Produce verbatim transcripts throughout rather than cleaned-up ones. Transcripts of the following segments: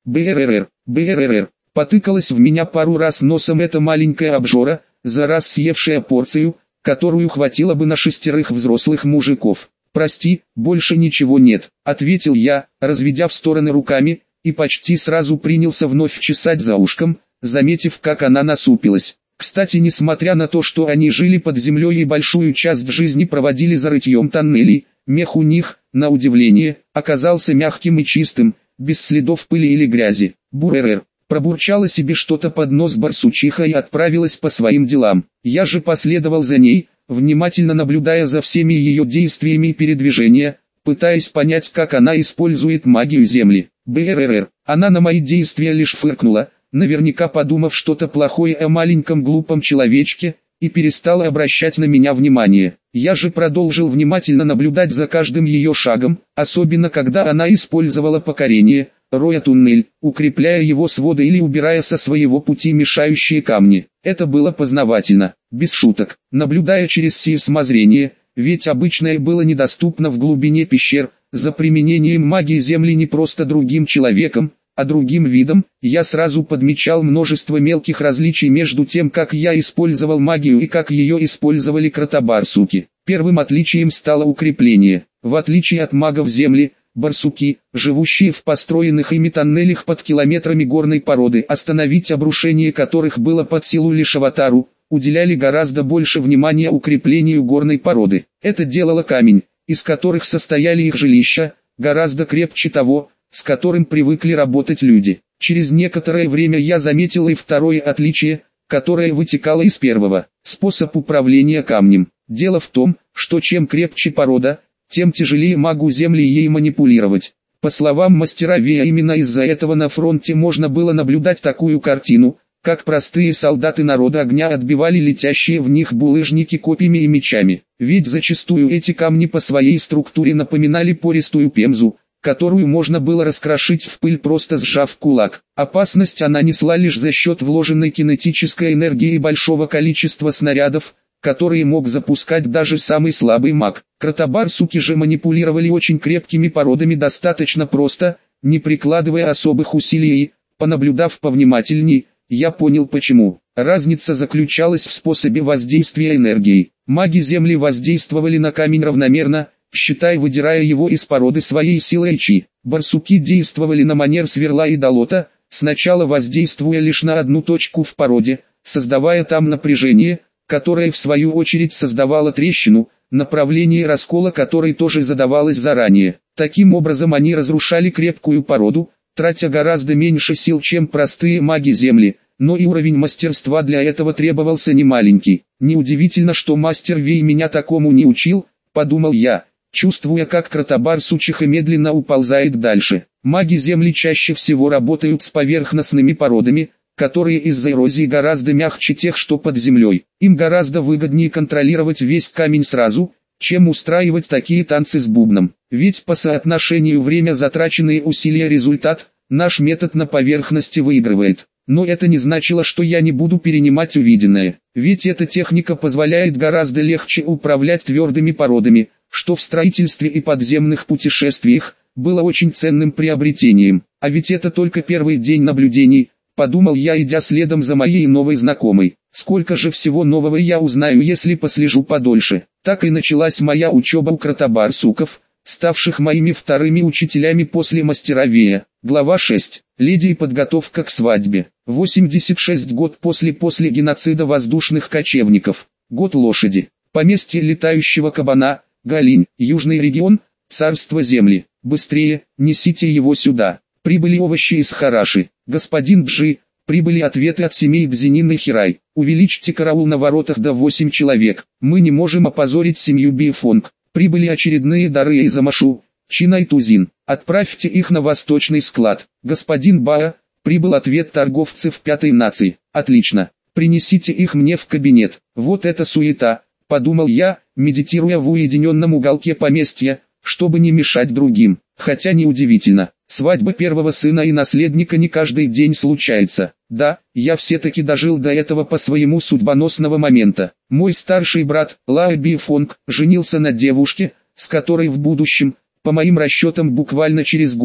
БРР, БРР. Потыкалась в меня пару раз носом эта маленькая обжора, за раз съевшая порцию, которую хватило бы на шестерых взрослых мужиков. «Прости, больше ничего нет», — ответил я, разведя в стороны руками, и почти сразу принялся вновь чесать за ушком, заметив, как она насупилась. Кстати, несмотря на то, что они жили под землей и большую часть жизни проводили за рытьем тоннелей, мех у них, на удивление, оказался мягким и чистым, без следов пыли или грязи. «Буререр», пробурчала себе что-то под нос барсучиха и отправилась по своим делам. Я же последовал за ней, внимательно наблюдая за всеми ее действиями и передвижения, пытаясь понять, как она использует магию земли. БРР. Она на мои действия лишь фыркнула, наверняка подумав что-то плохое о маленьком глупом человечке, и перестала обращать на меня внимание. Я же продолжил внимательно наблюдать за каждым ее шагом, особенно когда она использовала покорение, роя туннель, укрепляя его своды или убирая со своего пути мешающие камни. Это было познавательно, без шуток. Наблюдая через сейсмозрение, ведь обычное было недоступно в глубине пещер, за применением магии земли не просто другим человеком, а другим видом, я сразу подмечал множество мелких различий между тем, как я использовал магию и как ее использовали кротобарсуки. Первым отличием стало укрепление. В отличие от магов земли, барсуки, живущие в построенных ими тоннелях под километрами горной породы, остановить обрушение которых было под силу лишь аватару, уделяли гораздо больше внимания укреплению горной породы. Это делало камень, из которых состояли их жилища, гораздо крепче того, с которым привыкли работать люди. Через некоторое время я заметил и второе отличие, которое вытекало из первого. Способ управления камнем. Дело в том, что чем крепче порода, тем тяжелее магу земли ей манипулировать. По словам мастера Вея, именно из-за этого на фронте можно было наблюдать такую картину, как простые солдаты народа огня отбивали летящие в них булыжники копьями и мечами. Ведь зачастую эти камни по своей структуре напоминали пористую пемзу, которую можно было раскрошить в пыль, просто сжав кулак. Опасность она несла лишь за счет вложенной кинетической энергии и большого количества снарядов, которые мог запускать даже самый слабый маг. Кротобарсуки же манипулировали очень крепкими породами достаточно просто, не прикладывая особых усилий и, понаблюдав повнимательней, я понял почему. Разница заключалась в способе воздействия энергии. Маги земли воздействовали на камень равномерно, считай, выдирая его из породы своей силой чи. Барсуки действовали на манер сверла и долота, сначала воздействуя лишь на одну точку в породе, создавая там напряжение, которое в свою очередь создавало трещину, направление раскола которой тоже задавалось заранее. Таким образом они разрушали крепкую породу, тратя гораздо меньше сил, чем простые маги земли, но и уровень мастерства для этого требовался немаленький. Неудивительно, что мастер Вей меня такому не учил, подумал я, чувствуя, как кротобарсучиха медленно уползает дальше. Маги земли чаще всего работают с поверхностными породами, которые из-за эрозии гораздо мягче тех, что под землей. Им гораздо выгоднее контролировать весь камень сразу, чем устраивать такие танцы с бубном. Ведь по соотношению время затраченные усилия результат, наш метод на поверхности выигрывает. Но это не значило, что я не буду перенимать увиденное. Ведь эта техника позволяет гораздо легче управлять твердыми породами, что в строительстве и подземных путешествиях было очень ценным приобретением. А ведь это только первый день наблюдений, подумал я, идя следом за моей новой знакомой. Сколько же всего нового я узнаю, если послежу подольше. Так и началась моя учеба у кротобарсуков, ставших моими вторыми учителями после мастера Вея. Глава шесть. Леди и подготовка к свадьбе. восемьдесят шестой год после после геноцида воздушных кочевников. Год лошади. Поместье летающего кабана, Галинь, южный регион, царство земли. Быстрее, несите его сюда. Прибыли овощи из Хараши. Господин Джи, прибыли ответы от семей Дзинин и Хирай. Увеличьте караул на воротах до восемь человек. Мы не можем опозорить семью Бифонг. Прибыли очередные дары из Амашу, Чина и Тузин. Отправьте их на восточный склад. Господин Баа, прибыл ответ торговцев пятой нации. Отлично. Принесите их мне в кабинет. Вот это суета, подумал я, медитируя в уединенном уголке поместья, чтобы не мешать другим. Хотя неудивительно, свадьба первого сына и наследника не каждый день случается. Да, я все-таки дожил до этого по своему судьбоносного момента. Мой старший брат, Лао Бифонг, женился на девушке, с которой в будущем, по моим расчетам буквально через год,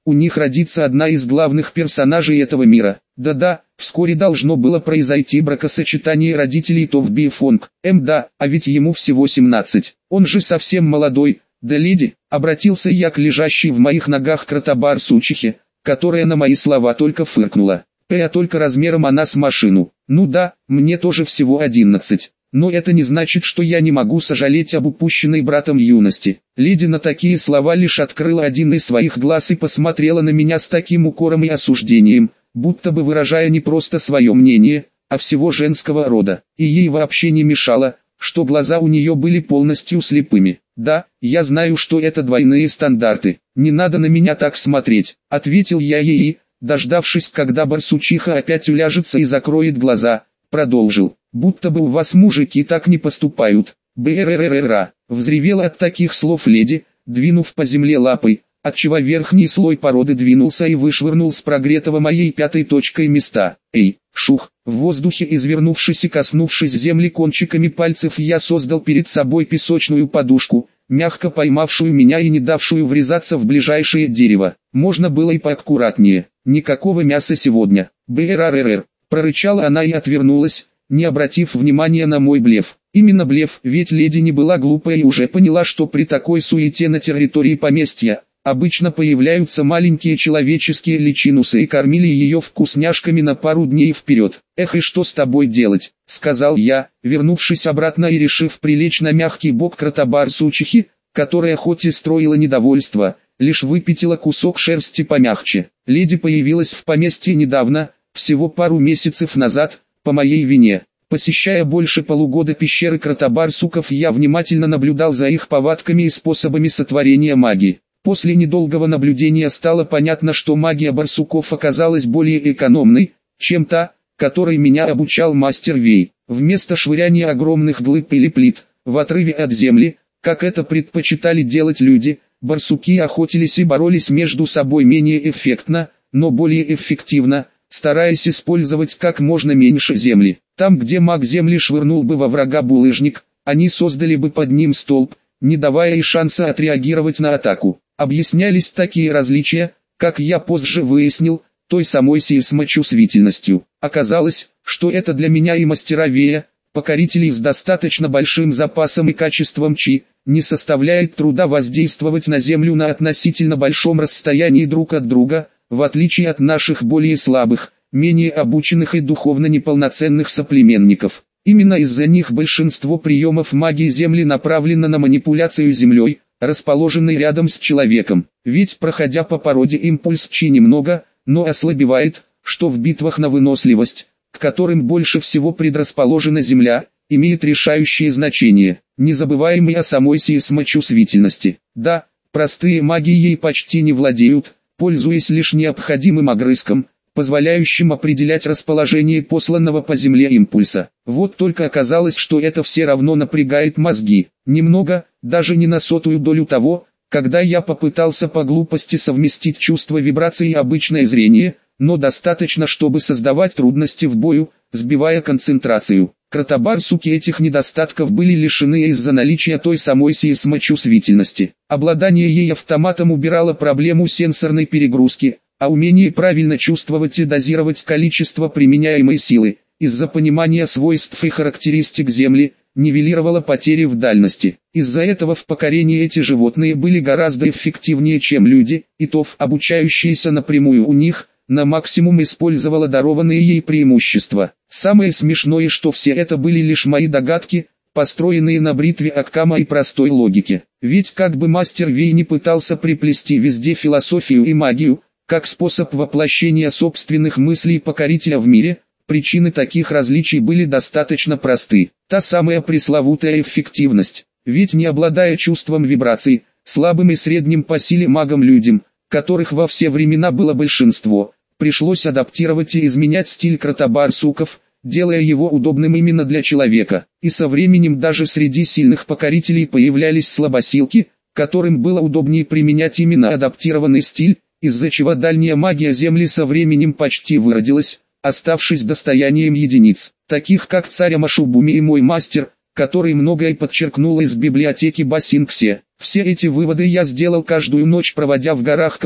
у них родится одна из главных персонажей этого мира. Да-да, вскоре должно было произойти бракосочетание родителей Товби и Фонг. Эм да, а ведь ему всего семнадцать. Он же совсем молодой. Да, леди, обратился я к лежащей в моих ногах Кратобар-сучихе, которая на мои слова только фыркнула. П, а только размером она с машину. Ну да, мне тоже всего одиннадцать. Но это не значит, что я не могу сожалеть об упущенной братом юности. Леди на такие слова лишь открыла один из своих глаз и посмотрела на меня с таким укором и осуждением, будто бы выражая не просто свое мнение, а всего женского рода. И ей вообще не мешало, что глаза у нее были полностью слепыми. «Да, я знаю, что это двойные стандарты. Не надо на меня так смотреть», — ответил я ей, дождавшись, когда барсучиха опять уляжется и закроет глаза, продолжил. «Будто бы у вас мужики так не поступают». «Брррррра», — взревела от таких слов леди, двинув по земле лапой, отчего верхний слой породы двинулся и вышвырнул с прогретого моей пятой точкой места. «Эй!» Шух, в воздухе извернувшись и коснувшись земли кончиками пальцев, я создал перед собой песочную подушку, мягко поймавшую меня и не давшую врезаться в ближайшее дерево. Можно было и поаккуратнее. «Никакого мяса сегодня». «Брррррр», прорычала она и отвернулась, не обратив внимания на мой блеф. Именно блеф, ведь леди не была глупая и уже поняла, что при такой суете на территории поместья обычно появляются маленькие человеческие личинусы и кормили ее вкусняшками на пару дней вперед. «Эх, и что с тобой делать?» — сказал я, вернувшись обратно и решив прилечь на мягкий бок Кратобар-сучихи, которая хоть и строила недовольство, лишь выпятила кусок шерсти помягче. Леди появилась в поместье недавно, всего пару месяцев назад, по моей вине. Посещая больше полугода пещеры Кратобар-суков, я внимательно наблюдал за их повадками и способами сотворения магии. После недолгого наблюдения стало понятно, что магия барсуков оказалась более экономной, чем та, которой меня обучал мастер Вей. Вместо швыряния огромных глыб или плит, в отрыве от земли, как это предпочитали делать люди, барсуки охотились и боролись между собой менее эффектно, но более эффективно, стараясь использовать как можно меньше земли. Там, где маг земли швырнул бы во врага булыжник, они создали бы под ним столб, не давая и шанса отреагировать на атаку. Объяснялись такие различия, как я позже выяснил, той самой сейсмочувствительностью. Оказалось, что это для меня и мастера Вея, покорителей с достаточно большим запасом и качеством чи, не составляет труда воздействовать на Землю на относительно большом расстоянии друг от друга, в отличие от наших более слабых, менее обученных и духовно неполноценных соплеменников. Именно из-за них большинство приемов магии Земли направлено на манипуляцию Землей, расположенной рядом с человеком. Ведь проходя по породе импульс чи немного, но ослабевает, что в битвах на выносливость, к которым больше всего предрасположена Земля, имеет решающее значение. Не забываем и о самой сейсмочувствительности. Да, простые маги ей почти не владеют, пользуясь лишь необходимым огрызком, позволяющим определять расположение посланного по Земле импульса. Вот только оказалось, что это все равно напрягает мозги. Немного, даже не на сотую долю того, когда я попытался по глупости совместить чувство вибрации и обычное зрение, но достаточно, чтобы создавать трудности в бою, сбивая концентрацию. Кратобар-суки этих недостатков были лишены из-за наличия той самой сейсмочувствительности. Обладание ей автоматом убирало проблему сенсорной перегрузки, а умение правильно чувствовать и дозировать количество применяемой силы, из-за понимания свойств и характеристик Земли, нивелировало потери в дальности. Из-за этого в покорении эти животные были гораздо эффективнее, чем люди, и ТОВ, обучающиеся напрямую у них, на максимум использовала дарованные ей преимущества. Самое смешное, что все это были лишь мои догадки, построенные на бритве Аккама и простой логике. Ведь как бы мастер Вей не пытался приплести везде философию и магию, как способ воплощения собственных мыслей покорителя в мире, причины таких различий были достаточно просты. Та самая пресловутая эффективность. Ведь не обладая чувством вибраций, слабым и средним по силе магам-людям, которых во все времена было большинство, пришлось адаптировать и изменять стиль Кратобар-суков, делая его удобным именно для человека. И со временем даже среди сильных покорителей появлялись слабосилки, которым было удобнее применять именно адаптированный стиль, из-за чего дальняя магия Земли со временем почти выродилась, оставшись достоянием единиц, таких как царь Амашубуми и мой мастер, который многое подчеркнул из библиотеки Басинксе. Все эти выводы я сделал каждую ночь, проводя в горах Калау,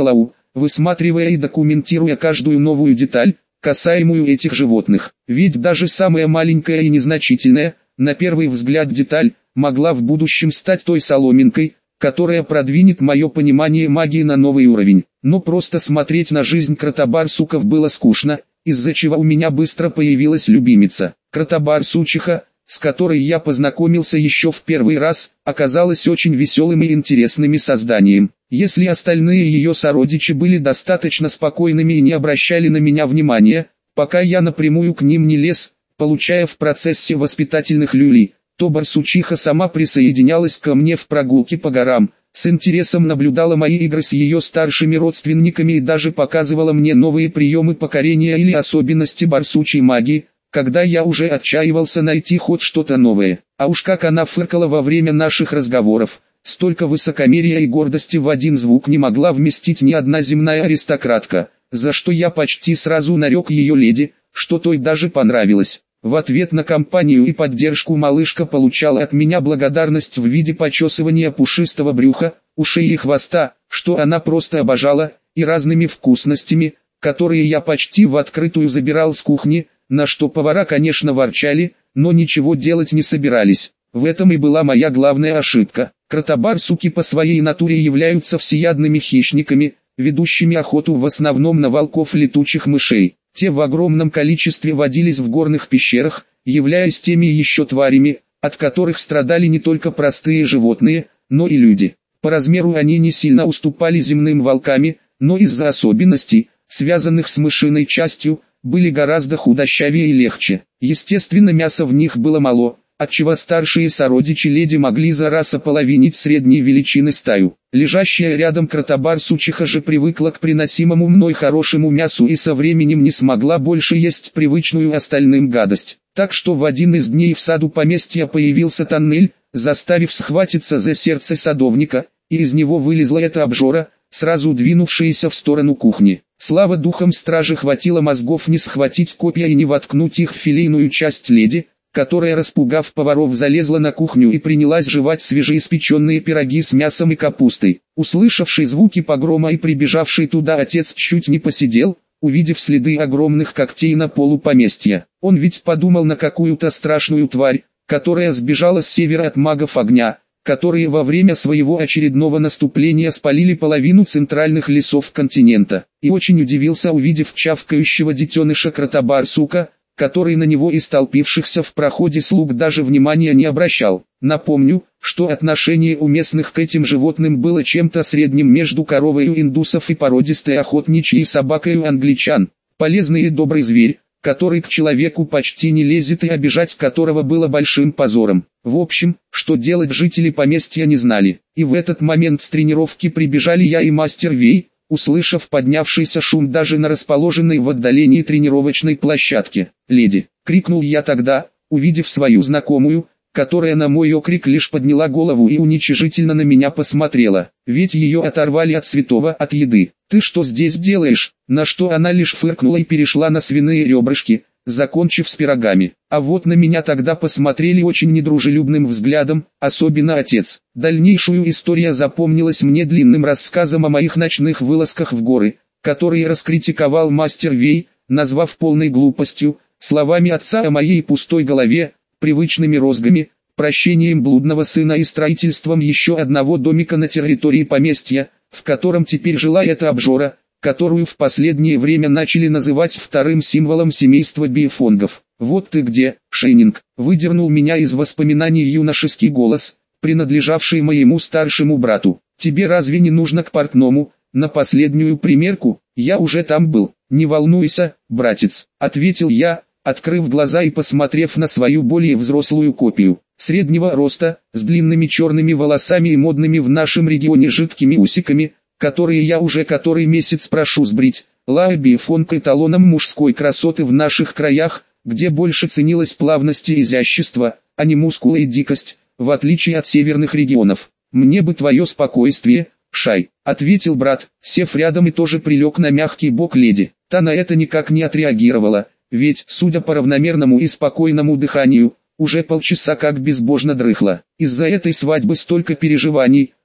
высматривая и документируя каждую новую деталь, касаемую этих животных. Ведь даже самая маленькая и незначительная, на первый взгляд деталь, могла в будущем стать той соломинкой, которая продвинет мое понимание магии на новый уровень. Но просто смотреть на жизнь кротобарсуков было скучно, из-за чего у меня быстро появилась любимица. Кротобарсучиха, с которой я познакомился еще в первый раз, оказалась очень веселым и интересным созданием. Если остальные ее сородичи были достаточно спокойными и не обращали на меня внимания, пока я напрямую к ним не лез, получая в процессе воспитательных люлей, то барсучиха сама присоединялась ко мне в прогулке по горам, с интересом наблюдала мои игры с ее старшими родственниками и даже показывала мне новые приемы покорения или особенности барсучьей магии, когда я уже отчаивался найти хоть что-то новое. А уж как она фыркала во время наших разговоров, столько высокомерия и гордости в один звук не могла вместить ни одна земная аристократка, за что я почти сразу нарек ее леди, что той даже понравилось. В ответ на компанию и поддержку малышка получала от меня благодарность в виде почесывания пушистого брюха, ушей и хвоста, что она просто обожала, и разными вкусностями, которые я почти в открытую забирал с кухни, на что повара, конечно, ворчали, но ничего делать не собирались. В этом и была моя главная ошибка. Кротобарсуки по своей натуре являются всеядными хищниками, ведущими охоту в основном на волков и летучих мышей. Те в огромном количестве водились в горных пещерах, являясь теми еще тварями, от которых страдали не только простые животные, но и люди. По размеру они не сильно уступали земным волками, но из-за особенностей, связанных с мышиной частью, были гораздо худощавее и легче. Естественно, мяса в них было мало, отчего старшие сородичи леди могли за раз ополовинить средней величины стаю. Лежащая рядом кротобарсучиха же привыкла к приносимому мной хорошему мясу и со временем не смогла больше есть привычную остальным гадость. Так что в один из дней в саду поместья появился тоннель, заставив схватиться за сердце садовника, и из него вылезла эта обжора, сразу двинувшаяся в сторону кухни. Слава духам стражи, хватило мозгов не схватить копья и не воткнуть их в филейную часть леди, которая, распугав поваров, залезла на кухню и принялась жевать свежеиспеченные пироги с мясом и капустой. Услышавший звуки погрома и прибежавший туда отец чуть не посидел, увидев следы огромных когтей на полу поместья. Он ведь подумал на какую-то страшную тварь, которая сбежала с севера от магов огня, которые во время своего очередного наступления спалили половину центральных лесов континента. И очень удивился, увидев чавкающего детеныша кротобарсука, который на него и столпившихся в проходе слуг даже внимания не обращал. Напомню, что отношение у местных к этим животным было чем-то средним между коровой у индусов и породистой охотничьей собакой у англичан. Полезный и добрый зверь, который к человеку почти не лезет и обижать которого было большим позором. В общем, что делать жители поместья не знали. И в этот момент с тренировки прибежали я и мастер Вей, услышав поднявшийся шум даже на расположенной в отдалении тренировочной площадке. «Леди!» — крикнул я тогда, увидев свою знакомую, которая на мой окрик лишь подняла голову и уничижительно на меня посмотрела, ведь ее оторвали от святого, от еды. «Ты что здесь делаешь?» На что она лишь фыркнула и перешла на свиные ребрышки, закончив с пирогами. А вот на меня тогда посмотрели очень недружелюбным взглядом, особенно отец. Дальнейшую история запомнилась мне длинным рассказом о моих ночных вылазках в горы, которые раскритиковал мастер Вей, назвав полной глупостью, словами отца о моей пустой голове, привычными розгами, прощением блудного сына и строительством еще одного домика на территории поместья, в котором теперь жила эта обжора, которую в последнее время начали называть вторым символом семейства биефонгов. «Вот ты где, Шейнинг!» — выдернул меня из воспоминаний юношеский голос, принадлежавший моему старшему брату. «Тебе разве не нужно к портному, на последнюю примерку? Я уже там был». «Не волнуйся, братец», — ответил я, открыв глаза и посмотрев на свою более взрослую копию. Среднего роста, с длинными черными волосами и модными в нашем регионе жидкими усиками, которые я уже который месяц прошу сбрить. Лао Биефонг эталоном мужской красоты в наших краях, где больше ценилась плавность и изящество, а не мускулы и дикость, в отличие от северных регионов. «Мне бы твое спокойствие, Шай», — ответил брат, сев рядом и тоже прилег на мягкий бок леди. Та на это никак не отреагировала, ведь, судя по равномерному и спокойному дыханию, уже полчаса как безбожно дрыхла. Из-за этой свадьбы столько переживаний,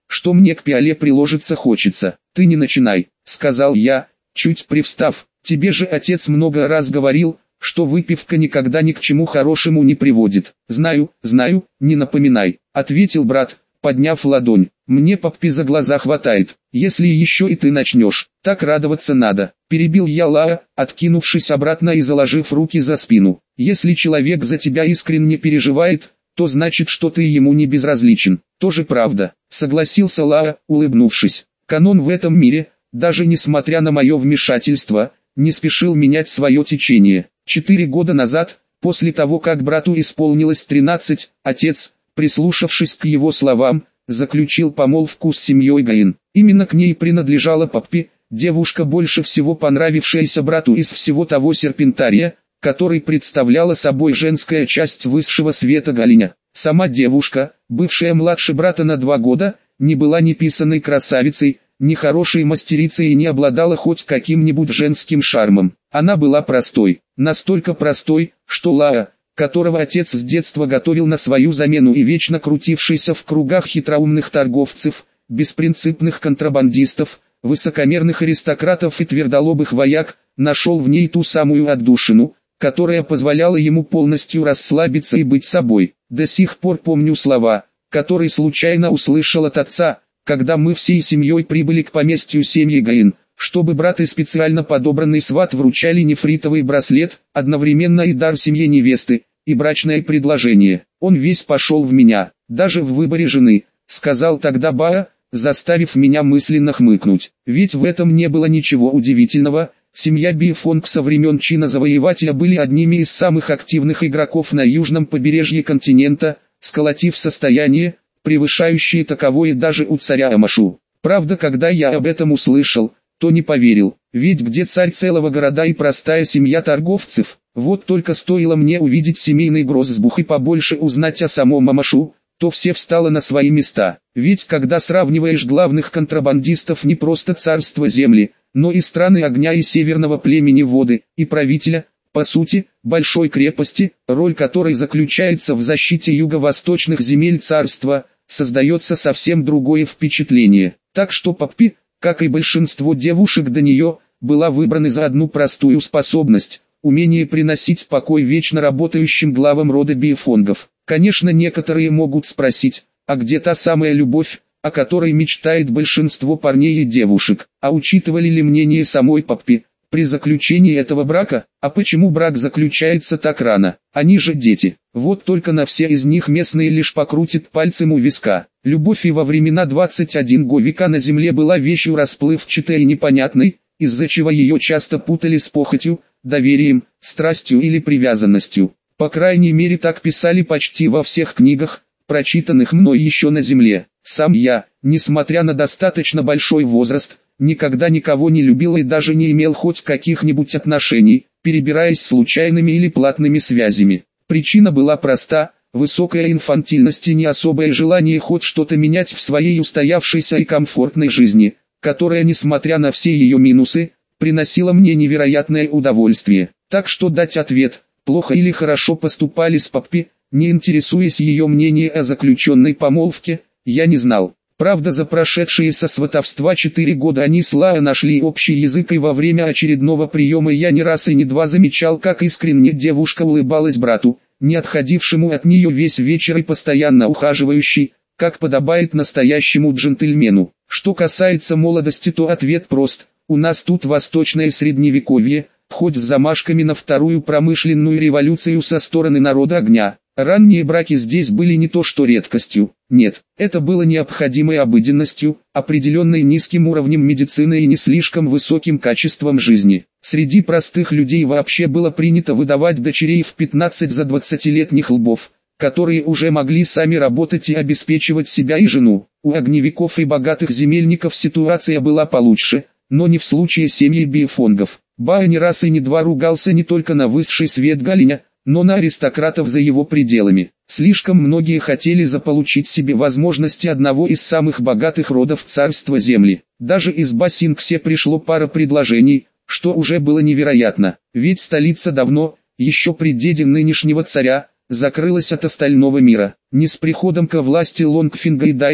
что мне к пиале приложиться хочется. Ты не начинай, сказал я, чуть привстав. Тебе же отец много раз говорил, что выпивка никогда ни к чему хорошему не приводит. Знаю, знаю, не напоминай, ответил брат, подняв ладонь. Мне Паппи за глаза хватает, если еще и ты начнешь, так радоваться надо. Перебил я Лаа, откинувшись обратно и заложив руки за спину. Если человек за тебя искренне переживает, то значит, что ты ему не безразличен. Тоже правда, согласился Лаа, улыбнувшись. Канон в этом мире, даже несмотря на мое вмешательство, не спешил менять свое течение. Четыре года назад, после того как брату исполнилось тринадцать, отец, прислушавшись к его словам, заключил помолвку с семьей Гаин. Именно к ней принадлежала Паппи, девушка, больше всего понравившаяся брату из всего того серпентария, который представляла собой женская часть высшего света Галиня. Сама девушка, бывшая младше брата на два года, не была ни писаной красавицей, ни хорошей мастерицей и не обладала хоть каким-нибудь женским шармом. Она была простой, настолько простой, что Лаа, которого отец с детства готовил на свою замену и вечно крутившийся в кругах хитроумных торговцев, беспринципных контрабандистов, высокомерных аристократов и твердолобых вояк, нашел в ней ту самую отдушину, которая позволяла ему полностью расслабиться и быть собой. До сих пор помню слова, которые случайно услышал от отца, когда мы всей семьей прибыли к поместью семьи Гаин, чтобы брат и специально подобранный сват вручали нефритовый браслет, одновременно и дар семье невесты, и брачное предложение. Он весь пошел в меня, даже в выборе жены, сказал тогда Баа, заставив меня мысленно хмыкнуть. Ведь в этом не было ничего удивительного, семья Бифонг со времен Чина Завоевателя были одними из самых активных игроков на южном побережье континента, сколотив состояние, превышающее таковое даже у царя Амашу. Правда, когда я об этом услышал, то не поверил, ведь где царь целого города и простая семья торговцев? Вот только стоило мне увидеть семейный гроссбух и побольше узнать о самом Амашу, то все встало на свои места. Ведь когда сравниваешь главных контрабандистов не просто царства земли, но и страны огня и северного племени воды, и правителя, по сути, большой крепости, роль которой заключается в защите юго-восточных земель царства, создается совсем другое впечатление. Так что Паппи, как и большинство девушек до нее, была выбрана за одну простую способность – умение приносить покой вечно работающим главам рода Бифонгов. Конечно, некоторые могут спросить, а где та самая любовь, о которой мечтает большинство парней и девушек, а учитывали ли мнение самой Паппи при заключении этого брака, а почему брак заключается так рано, они же дети. Вот только на все из них местные лишь покрутят пальцем у виска. Любовь и во времена двадцать первого века на земле была вещью расплывчатой и непонятной, из-за чего ее часто путали с похотью, доверием, страстью или привязанностью. По крайней мере так писали почти во всех книгах, прочитанных мной еще на земле. Сам я, несмотря на достаточно большой возраст, никогда никого не любил и даже не имел хоть каких-нибудь отношений, перебираясь случайными или платными связями. Причина была проста: высокая инфантильность и не особое желание хоть что-то менять в своей устоявшейся и комфортной жизни, которая, несмотря на все ее минусы, приносила мне невероятное удовольствие. Так что дать ответ, плохо или хорошо поступали с Паппи, не интересуясь ее мнением о заключенной помолвке, я не знал. Правда, за прошедшие со сватовства четыре года они с Лаа нашли общий язык, и во время очередного приема я не раз и не два замечал, как искренне девушка улыбалась брату, не отходившему от нее весь вечер и постоянно ухаживающий, как подобает настоящему джентльмену. Что касается молодости, то ответ прост: у нас тут восточное средневековье, хоть с замашками на вторую промышленную революцию со стороны народа огня. Ранние браки здесь были не то что редкостью, нет, это было необходимой обыденностью, определенной низким уровнем медицины и не слишком высоким качеством жизни. Среди простых людей вообще было принято выдавать дочерей в пятнадцать за двадцатилетних лбов, которые уже могли сами работать и обеспечивать себя и жену. У огневиков и богатых земельников ситуация была получше, но не в случае семьи Бифонгов. Баа не раз и не два ругался не только на высший свет Галиня, но на аристократов за его пределами. Слишком многие хотели заполучить себе возможности одного из самых богатых родов царства земли. Даже из Басингсе пришло пара предложений, что уже было невероятно, ведь столица давно, еще при деде нынешнего царя, закрылась от остального мира. Не с приходом ко власти Лонгфинга и Дайли,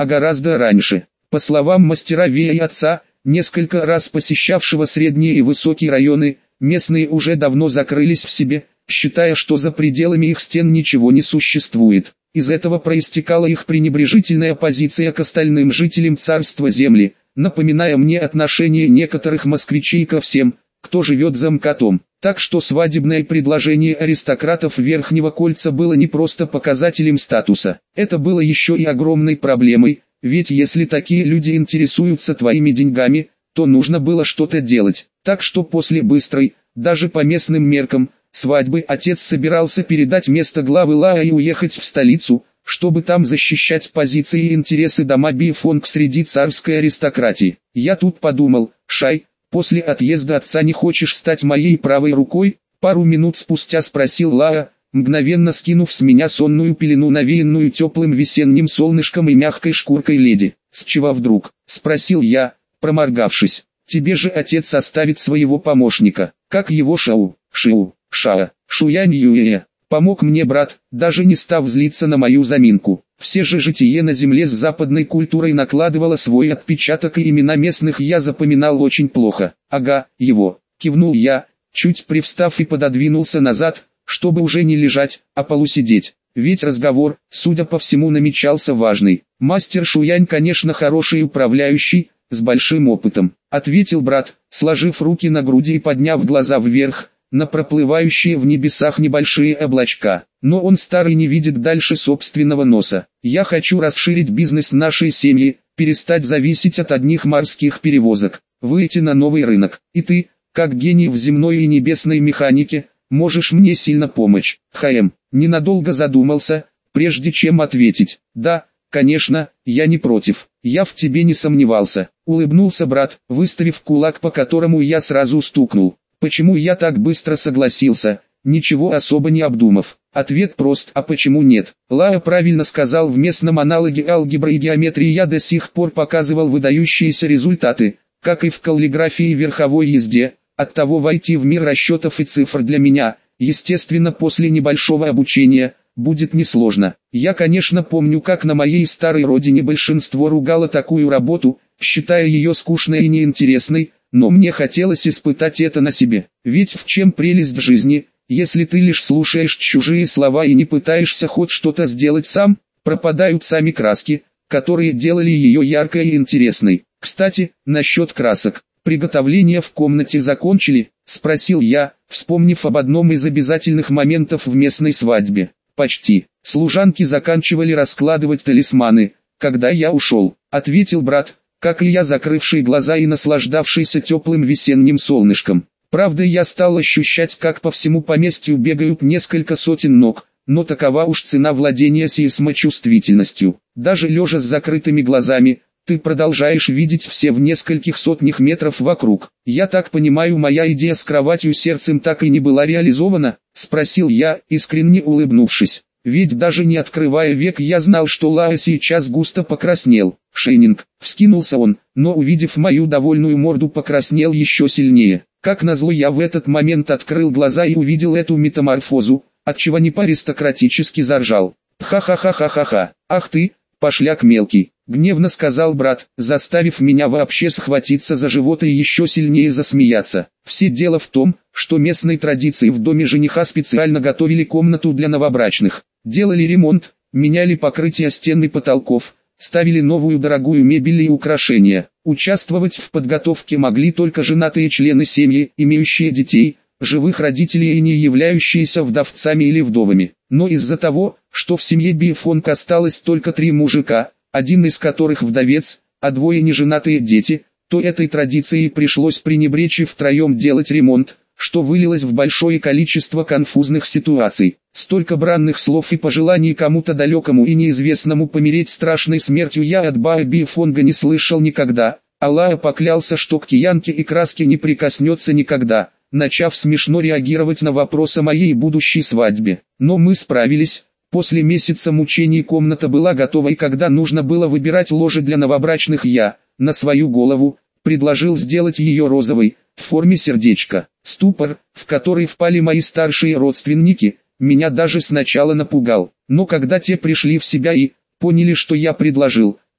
а гораздо раньше. По словам мастера Вея и отца, несколько раз посещавшего средние и высокие районы, местные уже давно закрылись в себе, считая, что за пределами их стен ничего не существует. Из этого проистекала их пренебрежительная позиция к остальным жителям царства земли, напоминая мне отношение некоторых москвичей ко всем, кто живет за МКАДом. Так что свадебное предложение аристократов Верхнего Кольца было не просто показателем статуса. Это было еще и огромной проблемой, ведь если такие люди интересуются твоими деньгами, то нужно было что-то делать. Так что после быстрой, даже по местным меркам, свадьбы отец собирался передать место главы Лаа и уехать в столицу, чтобы там защищать позиции и интересы дома Би-Фонг среди царской аристократии. Я тут подумал, Шай, после отъезда отца не хочешь стать моей правой рукой? Пару минут спустя спросил Лаа, мгновенно скинув с меня сонную пелену, навеянную теплым весенним солнышком и мягкой шкуркой леди. С чего вдруг? Спросил я, проморгавшись. Тебе же отец оставит своего помощника. Как его Шау? Шиу, Ша, Шуянь Юэ. Помог мне брат, даже не став злиться на мою заминку. Все же житие на земле с западной культурой накладывало свой отпечаток, и имена местных я запоминал очень плохо. Ага, его, кивнул я, чуть привстав и пододвинулся назад, чтобы уже не лежать, а полусидеть. Ведь разговор, судя по всему, намечался важный. Мастер Шуянь, конечно, хороший управляющий, с большим опытом, ответил брат, сложив руки на груди и подняв глаза вверх, на проплывающие в небесах небольшие облачка. Но он старый, не видит дальше собственного носа. Я хочу расширить бизнес нашей семьи, перестать зависеть от одних морских перевозок, выйти на новый рынок. И ты, как гений в земной и небесной механике, можешь мне сильно помочь. Хаэм ненадолго задумался, прежде чем ответить. Да, конечно, я не против. Я в тебе не сомневался. Улыбнулся брат, выставив кулак, по которому я сразу стукнул. Почему я так быстро согласился, ничего особо не обдумав? Ответ прост: а почему нет? Лаа правильно сказал, в местном аналоге алгебры и геометрии я до сих пор показывал выдающиеся результаты, как и в каллиграфии и верховой езде. Оттого войти в мир расчетов и цифр для меня, естественно, после небольшого обучения, будет несложно. Я, конечно, помню, как на моей старой родине большинство ругало такую работу, считая ее скучной и неинтересной, но мне хотелось испытать это на себе. Ведь в чем прелесть жизни, если ты лишь слушаешь чужие слова и не пытаешься хоть что-то сделать сам? Пропадают сами краски, которые делали ее яркой и интересной. Кстати, насчет красок. Приготовления в комнате закончили? Спросил я, вспомнив об одном из обязательных моментов в местной свадьбе. Почти. Служанки заканчивали раскладывать талисманы, когда я ушел, ответил брат, как и я, закрывший глаза и наслаждавшийся теплым весенним солнышком. Правда, я стал ощущать, как по всему поместью бегают несколько сотен ног, но такова уж цена владения сейсмочувствительностью. Даже лежа с закрытыми глазами, ты продолжаешь видеть все в нескольких сотнях метров вокруг. Я так понимаю, моя идея с кроватью сердцем так и не была реализована? Спросил я, искренне улыбнувшись. Ведь даже не открывая век, я знал, что Лаа сейчас густо покраснел. Шейнинг, вскинулся он, но увидев мою довольную морду, покраснел еще сильнее. Как назло, я в этот момент открыл глаза и увидел эту метаморфозу, отчего не по-аристократически заржал. Ха-ха-ха-ха-ха-ха, ах ты, пошляк мелкий, гневно сказал брат, заставив меня вообще схватиться за живот и еще сильнее засмеяться. Все дело в том, что местной традиции в доме жениха специально готовили комнату для новобрачных, делали ремонт, меняли покрытие стен и потолков, ставили новую дорогую мебель и украшения. Участвовать в подготовке могли только женатые члены семьи, имеющие детей, живых родителей и не являющиеся вдовцами или вдовами. Но из-за того, что в семье Би-Фонг осталось только три мужика, один из которых вдовец, а двое неженатые дети, то этой традицией пришлось пренебречь и втроем делать ремонт, что вылилось в большое количество конфузных ситуаций. Столько бранных слов и пожеланий кому-то далекому и неизвестному помереть страшной смертью я от Баа Би-Фонга не слышал никогда. Аллах поклялся, что к киянке и краске не прикоснется никогда, начав смешно реагировать на вопрос о моей будущей свадьбе. Но мы справились. После месяца мучений комната была готова, и когда нужно было выбирать ложе для новобрачных, я, на свою голову, предложил сделать ее розовой, в форме сердечка. Ступор, в который впали мои старшие родственники, меня даже сначала напугал. Но когда те пришли в себя и поняли, что я предложил,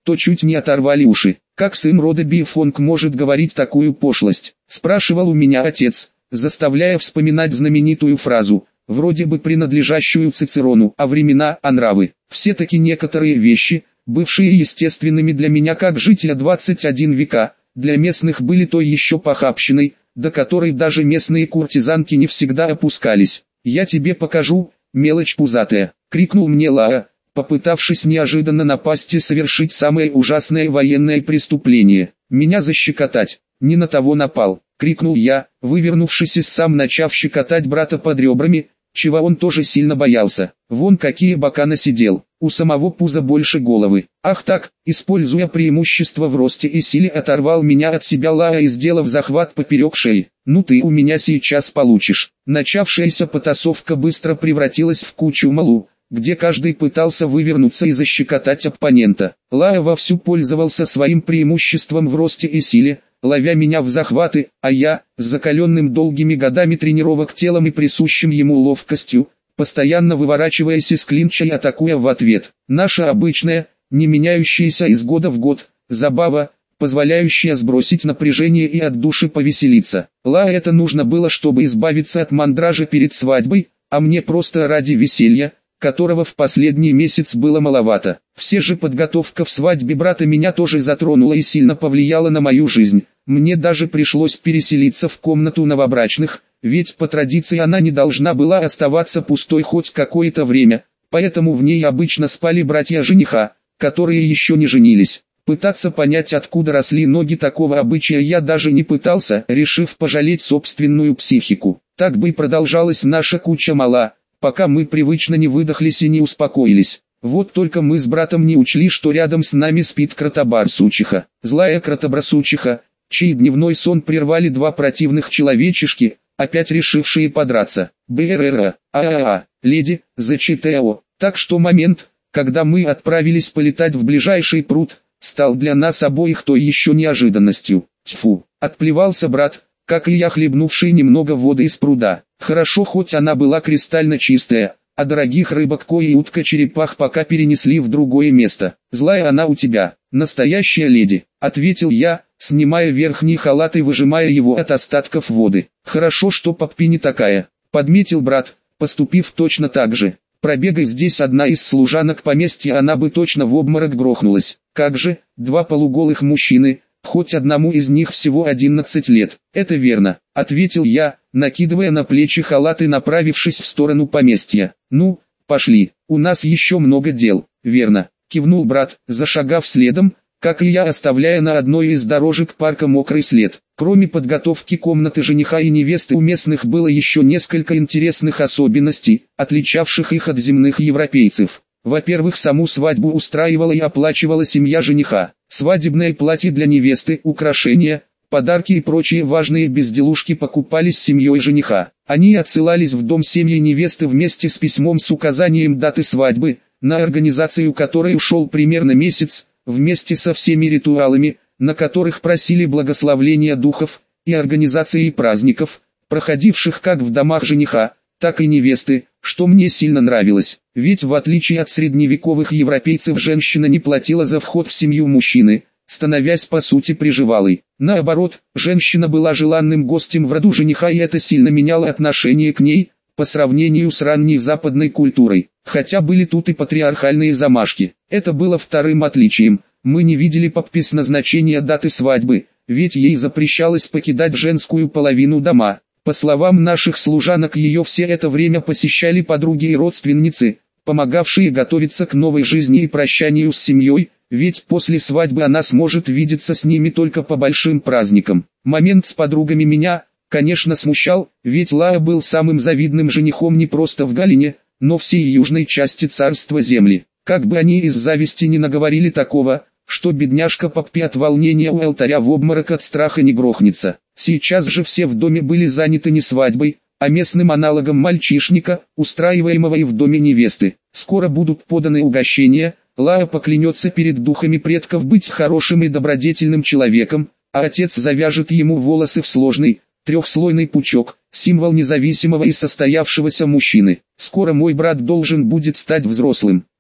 то чуть не оторвали уши. Как сын рода Бифонг может говорить такую пошлость? Спрашивал у меня отец, заставляя вспоминать знаменитую фразу, вроде бы принадлежащую Цицерону, а времена, а нравы. Все-таки некоторые вещи, бывшие естественными для меня как жителя двадцать один века, для местных были той еще похабщиной, до которой даже местные куртизанки не всегда опускались. «Я тебе покажу, мелочь пузатая!» — крикнул мне Лаа, попытавшись неожиданно напасть и совершить самое ужасное военное преступление. «Меня защекотать!» «Не на того напал!» — крикнул я, вывернувшись и сам начав щекотать брата под ребрами, чего он тоже сильно боялся. Вон какие бока насидел, у самого пуза больше головы. Ах так, используя преимущество в росте и силе, оторвал меня от себя Лаа и сделав захват поперек шеи. «Ну ты у меня сейчас получишь». Начавшаяся потасовка быстро превратилась в кучу малу, где каждый пытался вывернуться и защекотать оппонента. Лаа вовсю пользовался своим преимуществом в росте и силе, ловя меня в захваты, а я, с закаленным долгими годами тренировок телом и присущим ему ловкостью, постоянно выворачиваясь из клинча и атакуя в ответ. Наша обычная, не меняющаяся из года в год, забава, позволяющая сбросить напряжение и от души повеселиться. Лаа это нужно было, чтобы избавиться от мандража перед свадьбой, а мне просто ради веселья, которого в последний месяц было маловато. Все же подготовка в свадьбе брата меня тоже затронула и сильно повлияла на мою жизнь. Мне даже пришлось переселиться в комнату новобрачных, ведь по традиции она не должна была оставаться пустой хоть какое-то время, поэтому в ней обычно спали братья жениха, которые еще не женились. Пытаться понять, откуда росли ноги такого обычая, я даже не пытался, решив пожалеть собственную психику. Так бы и продолжалась наша куча мала, пока мы привычно не выдохлись и не успокоились. Вот только мы с братом не учли, что рядом с нами спит кротобарсучиха. Злая кротобарсучиха, чей дневной сон прервали два противных человечишки, опять решившие подраться. БРР, ААА, леди, ЗЧТО. Так что момент, когда мы отправились полетать в ближайший пруд, стал для нас обоих той еще неожиданностью. Тьфу, отплевался брат, как и я, хлебнувший немного воды из пруда. Хорошо, хоть она была кристально чистая, а дорогих рыбок кой и утка-черепах пока перенесли в другое место. «Злая она у тебя, настоящая леди», — ответил я, снимая верхний халат и выжимая его от остатков воды. «Хорошо, что Поппи не такая», — подметил брат, поступив точно так же. «Пробегай здесь одна из служанок поместья, она бы точно в обморок грохнулась». «Как же, два полуголых мужчины, хоть одному из них всего одиннадцать лет». «Это верно», — ответил я, накидывая на плечи халат и направившись в сторону поместья. «Ну, пошли, у нас еще много дел». «Верно», — кивнул брат, зашагав следом, как и я, оставляя на одной из дорожек парка мокрый след. Кроме подготовки комнаты жениха и невесты, у местных было еще несколько интересных особенностей, отличавших их от земных европейцев. Во-первых, саму свадьбу устраивала и оплачивала семья жениха. Свадебное платье для невесты, украшения, подарки и прочие важные безделушки покупались семьей жениха. Они отсылались в дом семьи невесты вместе с письмом с указанием даты свадьбы, на организацию которой ушел примерно месяц, вместе со всеми ритуалами, на которых просили благословления духов, и организацией праздников, проходивших как в домах жениха, так и невесты, что мне сильно нравилось. Ведь в отличие от средневековых европейцев, женщина не платила за вход в семью мужчины, становясь по сути приживалой. Наоборот, женщина была желанным гостем в роду жениха, и это сильно меняло отношение к ней, по сравнению с ранней западной культурой. Хотя были тут и патриархальные замашки. Это было вторым отличием. Мы не видели Поппи с назначения даты свадьбы, ведь ей запрещалось покидать женскую половину дома. По словам наших служанок, ее все это время посещали подруги и родственницы, помогавшие готовиться к новой жизни и прощанию с семьей, ведь после свадьбы она сможет видеться с ними только по большим праздникам. Момент с подругами меня, конечно, смущал, ведь Лаа был самым завидным женихом не просто в Галине, но всей южной части царства земли. Как бы они из зависти не наговорили такого, что бедняжка Поппи от волнения у алтаря в обморок от страха не грохнется. Сейчас же все в доме были заняты не свадьбой, а местным аналогом мальчишника, устраиваемого и в доме невесты. Скоро будут поданы угощения, Лаа поклянется перед духами предков быть хорошим и добродетельным человеком, а отец завяжет ему волосы в сложный, трехслойный пучок, символ независимого и состоявшегося мужчины. Скоро мой брат должен будет стать взрослым.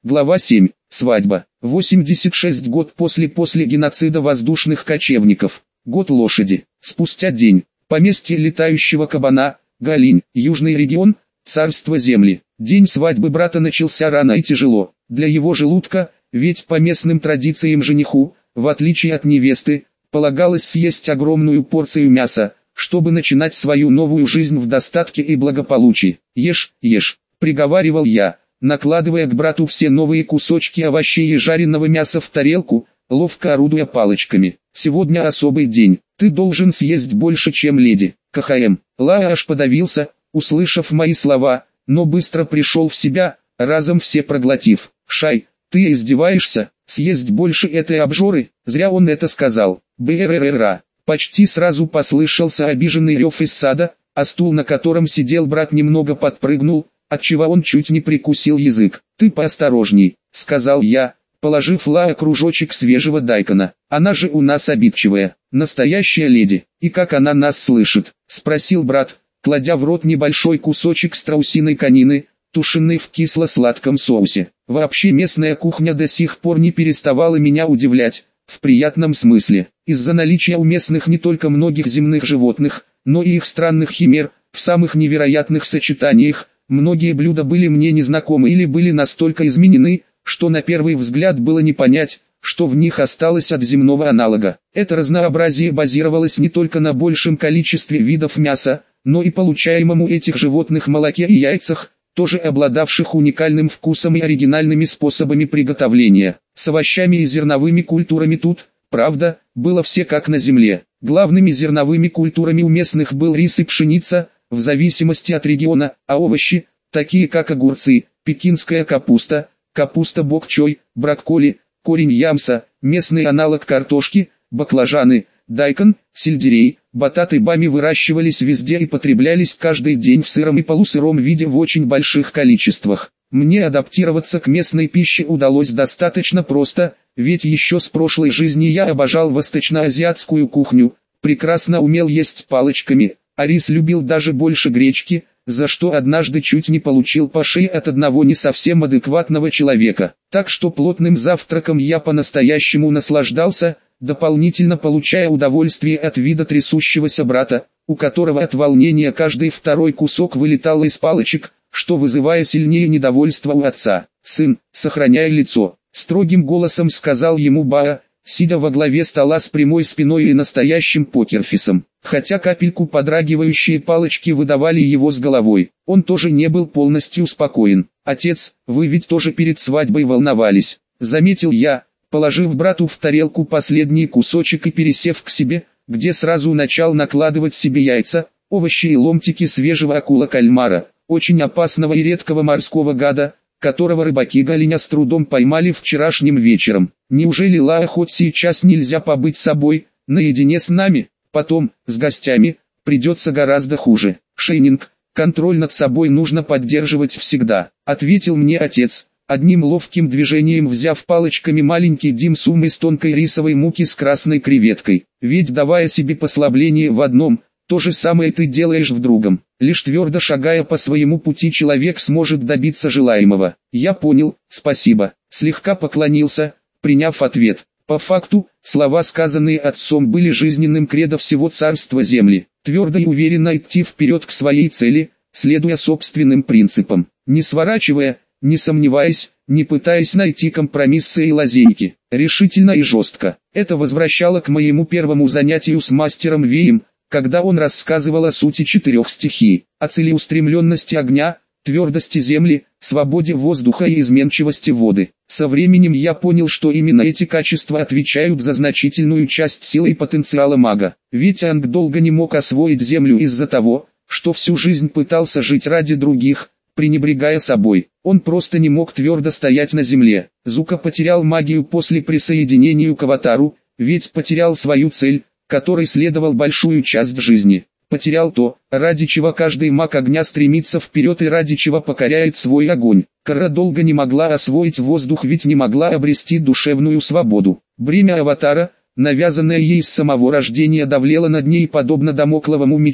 Глава семь. Свадьба. восемьдесят шестой год после после геноцида воздушных кочевников. Год лошади. Спустя день. Поместье летающего кабана, Галинь, Южный регион, Царство земли. День свадьбы брата начался рано и тяжело. Для его желудка, ведь по местным традициям жениху, в отличие от невесты, полагалось съесть огромную порцию мяса, чтобы начинать свою новую жизнь в достатке и благополучии. «Ешь, ешь», — приговаривал я, накладывая к брату все новые кусочки овощей и жареного мяса в тарелку, ловко орудуя палочками. «Сегодня особый день, ты должен съесть больше, чем леди». КХМ. Лаа аж подавился, услышав мои слова, но быстро пришел в себя, разом все проглотив. «Шай, ты издеваешься? Съесть больше этой обжоры?» Зря он это сказал. Брррра. Почти сразу послышался обиженный рев из сада, а стул, на котором сидел брат, немного подпрыгнул, отчего он чуть не прикусил язык. «Ты поосторожней», — сказал я, положив Лаа кружочек свежего дайкона. «Она же у нас обидчивая, настоящая леди. И как она нас слышит?» — спросил брат, кладя в рот небольшой кусочек страусиной конины, тушеный в кисло-сладком соусе. Вообще местная кухня до сих пор не переставала меня удивлять, в приятном смысле, из-за наличия у местных не только многих земных животных, но и их странных химер, в самых невероятных сочетаниях. Многие блюда были мне незнакомы или были настолько изменены, что на первый взгляд было не понять, что в них осталось от земного аналога. Это разнообразие базировалось не только на большем количестве видов мяса, но и получаемому этих животных молоке и яйцах, тоже обладавших уникальным вкусом и оригинальными способами приготовления. С овощами и зерновыми культурами тут, правда, было все как на земле. Главными зерновыми культурами у местных был рис и пшеница, в зависимости от региона, а овощи, такие как огурцы, пекинская капуста, капуста бок-чой, брокколи, корень ямса, местный аналог картошки, баклажаны, дайкон, сельдерей, батат и бами выращивались везде и потреблялись каждый день в сыром и полусыром виде в очень больших количествах. Мне адаптироваться к местной пище удалось достаточно просто, ведь еще с прошлой жизни я обожал восточноазиатскую кухню, прекрасно умел есть палочками, а рис любил даже больше гречки, за что однажды чуть не получил по шее от одного не совсем адекватного человека. Так что плотным завтраком я по-настоящему наслаждался, дополнительно получая удовольствие от вида трясущегося брата, у которого от волнения каждый второй кусок вылетал из палочек, что вызывая сильнее недовольство у отца. «Сын, сохраняй лицо», — строгим голосом сказал ему Баа, сидя во главе стола с прямой спиной и настоящим покерфейсом. Хотя капельку подрагивающие палочки выдавали его с головой, он тоже не был полностью спокоен. «Отец, вы ведь тоже перед свадьбой волновались», — заметил я, положив брату в тарелку последний кусочек и пересев к себе, где сразу начал накладывать себе яйца, овощи и ломтики свежего акула-кальмара, очень опасного и редкого морского гада, которого рыбаки Галиня с трудом поймали вчерашним вечером. «Неужели, Лаа, хоть сейчас нельзя побыть собой, наедине с нами? Потом, с гостями, придется гораздо хуже. Шейнинг, контроль над собой нужно поддерживать всегда», — ответил мне отец, одним ловким движением взяв палочками маленький дим-сум из тонкой рисовой муки с красной креветкой. «Ведь давая себе послабление в одном, то же самое ты делаешь в другом. Лишь твердо шагая по своему пути человек сможет добиться желаемого». «Я понял, спасибо», — слегка поклонился, приняв ответ. По факту, слова, сказанные отцом, были жизненным кредо всего царства земли. Твердо и уверенно идти вперед к своей цели, следуя собственным принципам, не сворачивая, не сомневаясь, не пытаясь найти компромиссы и лазейки. Решительно и жестко. Это возвращало к моему первому занятию с мастером Веем, когда он рассказывал о сути четырех стихий, о целеустремленности огня, твердости земли, свободе воздуха и изменчивости воды. Со временем я понял, что именно эти качества отвечают за значительную часть силы и потенциала мага. Ведь Анг долго не мог освоить землю из-за того, что всю жизнь пытался жить ради других, пренебрегая собой. Он просто не мог твердо стоять на земле. Зука потерял магию после присоединения к Аватару, ведь потерял свою цель, которой следовал большую часть жизни. Потерял то, ради чего каждый маг огня стремится вперед и ради чего покоряет свой огонь. Кара долго не могла освоить воздух, ведь не могла обрести душевную свободу. Бремя Аватара, навязанное ей с самого рождения, давлело над ней подобно дамокловому мечу,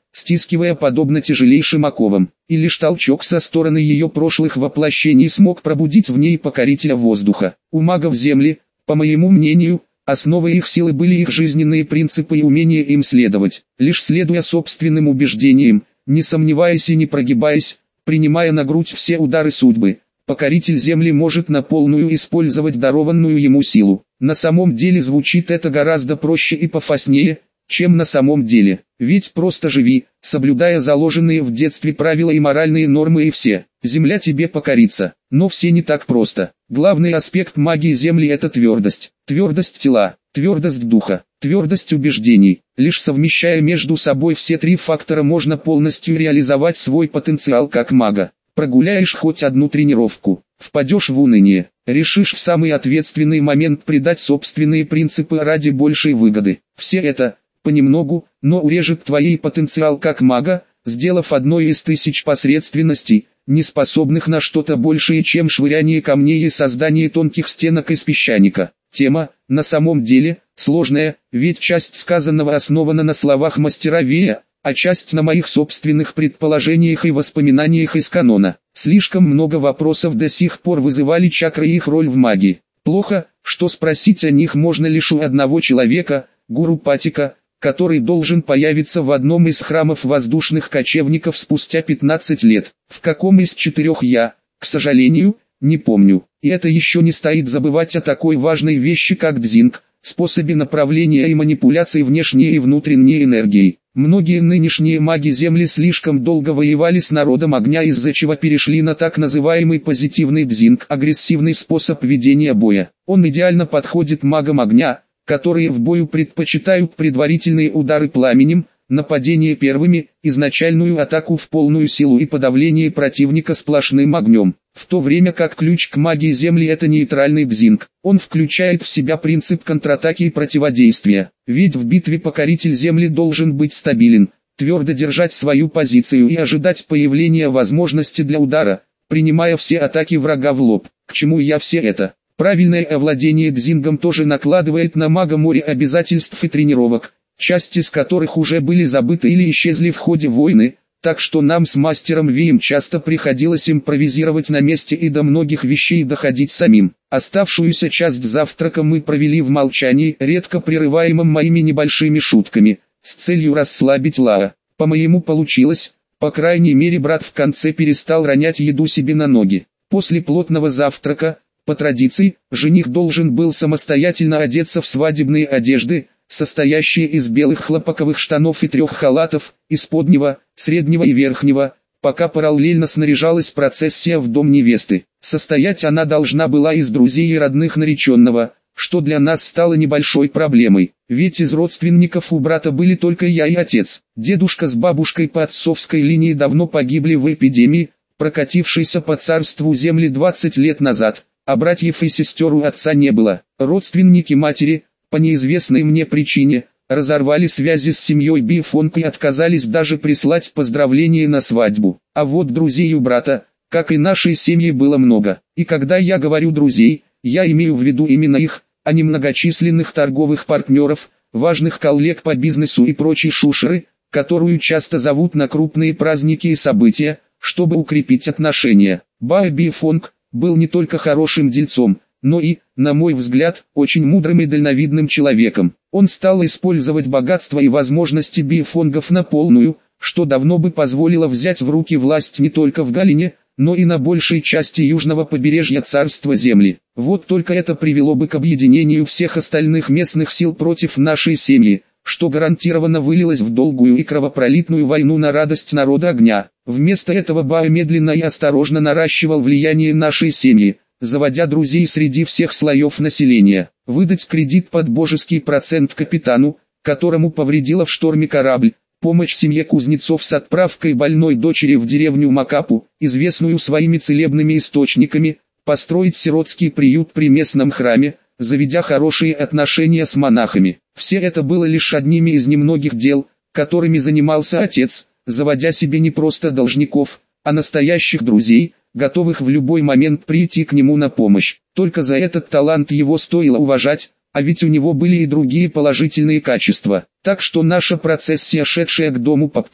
стискивая подобно тяжелейшим оковам, и лишь толчок со стороны ее прошлых воплощений смог пробудить в ней покорителя воздуха. У магов Земли, по моему мнению, основой их силы были их жизненные принципы и умение им следовать. Лишь следуя собственным убеждениям, не сомневаясь и не прогибаясь, принимая на грудь все удары судьбы, покоритель Земли может на полную использовать дарованную ему силу. На самом деле звучит это гораздо проще и пофаснее, чем на самом деле. Ведь просто живи, соблюдая заложенные в детстве правила и моральные нормы, и все. Земля тебе покорится. Но все не так просто. Главный аспект магии Земли – это твердость. Твердость тела, твердость духа, твердость убеждений. Лишь совмещая между собой все три фактора, можно полностью реализовать свой потенциал как мага. Прогуляешь хоть одну тренировку, впадешь в уныние, решишь в самый ответственный момент предать собственные принципы ради большей выгоды. Все это, понемногу, но урежет твой потенциал как мага, сделав одной из тысяч посредственностей, не способных на что-то большее, чем швыряние камней и создание тонких стенок из песчаника. Тема, на самом деле, сложная, ведь часть сказанного основана на словах мастера Вея, а часть на моих собственных предположениях и воспоминаниях из канона. Слишком много вопросов до сих пор вызывали чакры и их роль в магии. Плохо, что спросить о них можно лишь у одного человека, гуру Патика, который должен появиться в одном из храмов воздушных кочевников спустя пятнадцать лет. В каком из четырех я, к сожалению, не помню. И это еще не стоит забывать о такой важной вещи, как дзинг, способе направления и манипуляции внешней и внутренней энергией. Многие нынешние маги Земли слишком долго воевали с народом огня, из-за чего перешли на так называемый позитивный дзинг, агрессивный способ ведения боя. Он идеально подходит магам огня, которые в бою предпочитают предварительные удары пламенем, нападение первыми, изначальную атаку в полную силу и подавление противника сплошным огнем. В то время как ключ к магии Земли – это нейтральный дзинг. Он включает в себя принцип контратаки и противодействия. Ведь в битве покоритель Земли должен быть стабилен, твердо держать свою позицию и ожидать появления возможности для удара, принимая все атаки врага в лоб. К чему я все это? Правильное овладение дзингом тоже накладывает на мага море обязательств и тренировок, части из которых уже были забыты или исчезли в ходе войны, так что нам с мастером Вием часто приходилось импровизировать на месте и до многих вещей доходить самим. Оставшуюся часть завтрака мы провели в молчании, редко прерываемом моими небольшими шутками, с целью расслабить Лаа. По-моему, получилось, по крайней мере брат в конце перестал ронять еду себе на ноги. После плотного завтрака, по традиции, жених должен был самостоятельно одеться в свадебные одежды, состоящие из белых хлопковых штанов и трех халатов, исподнего, среднего и верхнего, пока параллельно снаряжалась процессия в дом невесты. Состоять она должна была из друзей и родных нареченного, что для нас стало небольшой проблемой, ведь из родственников у брата были только я и отец. Дедушка с бабушкой по отцовской линии давно погибли в эпидемии, прокатившейся по царству Земли двадцать лет назад, а братьев и сестер у отца не было. Родственники матери, по неизвестной мне причине, разорвали связи с семьей Бифонг и отказались даже прислать поздравления на свадьбу. А вот друзей у брата, как и нашей семьи, было много. И когда я говорю друзей, я имею в виду именно их, а не многочисленных торговых партнеров, важных коллег по бизнесу и прочей шушеры, которую часто зовут на крупные праздники и события, чтобы укрепить отношения. Бао Бифонг был не только хорошим дельцом, но и, на мой взгляд, очень мудрым и дальновидным человеком. Он стал использовать богатство и возможности бифонгов на полную, что давно бы позволило взять в руки власть не только в Галине, но и на большей части южного побережья царства Земли. Вот только это привело бы к объединению всех остальных местных сил против нашей семьи, что гарантированно вылилось в долгую и кровопролитную войну на радость народа огня. Вместо этого Бао медленно и осторожно наращивал влияние нашей семьи, заводя друзей среди всех слоев населения. Выдать кредит под божеский процент капитану, которому повредила в шторме корабль, помощь семье Кузнецов с отправкой больной дочери в деревню Макапу, известную своими целебными источниками, построить сиротский приют при местном храме, заведя хорошие отношения с монахами. Все это было лишь одними из немногих дел, которыми занимался отец, заводя себе не просто должников, а настоящих друзей, готовых в любой момент прийти к нему на помощь. Только за этот талант его стоило уважать, а ведь у него были и другие положительные качества. Так что наша процессия, шедшая к дому Паппи,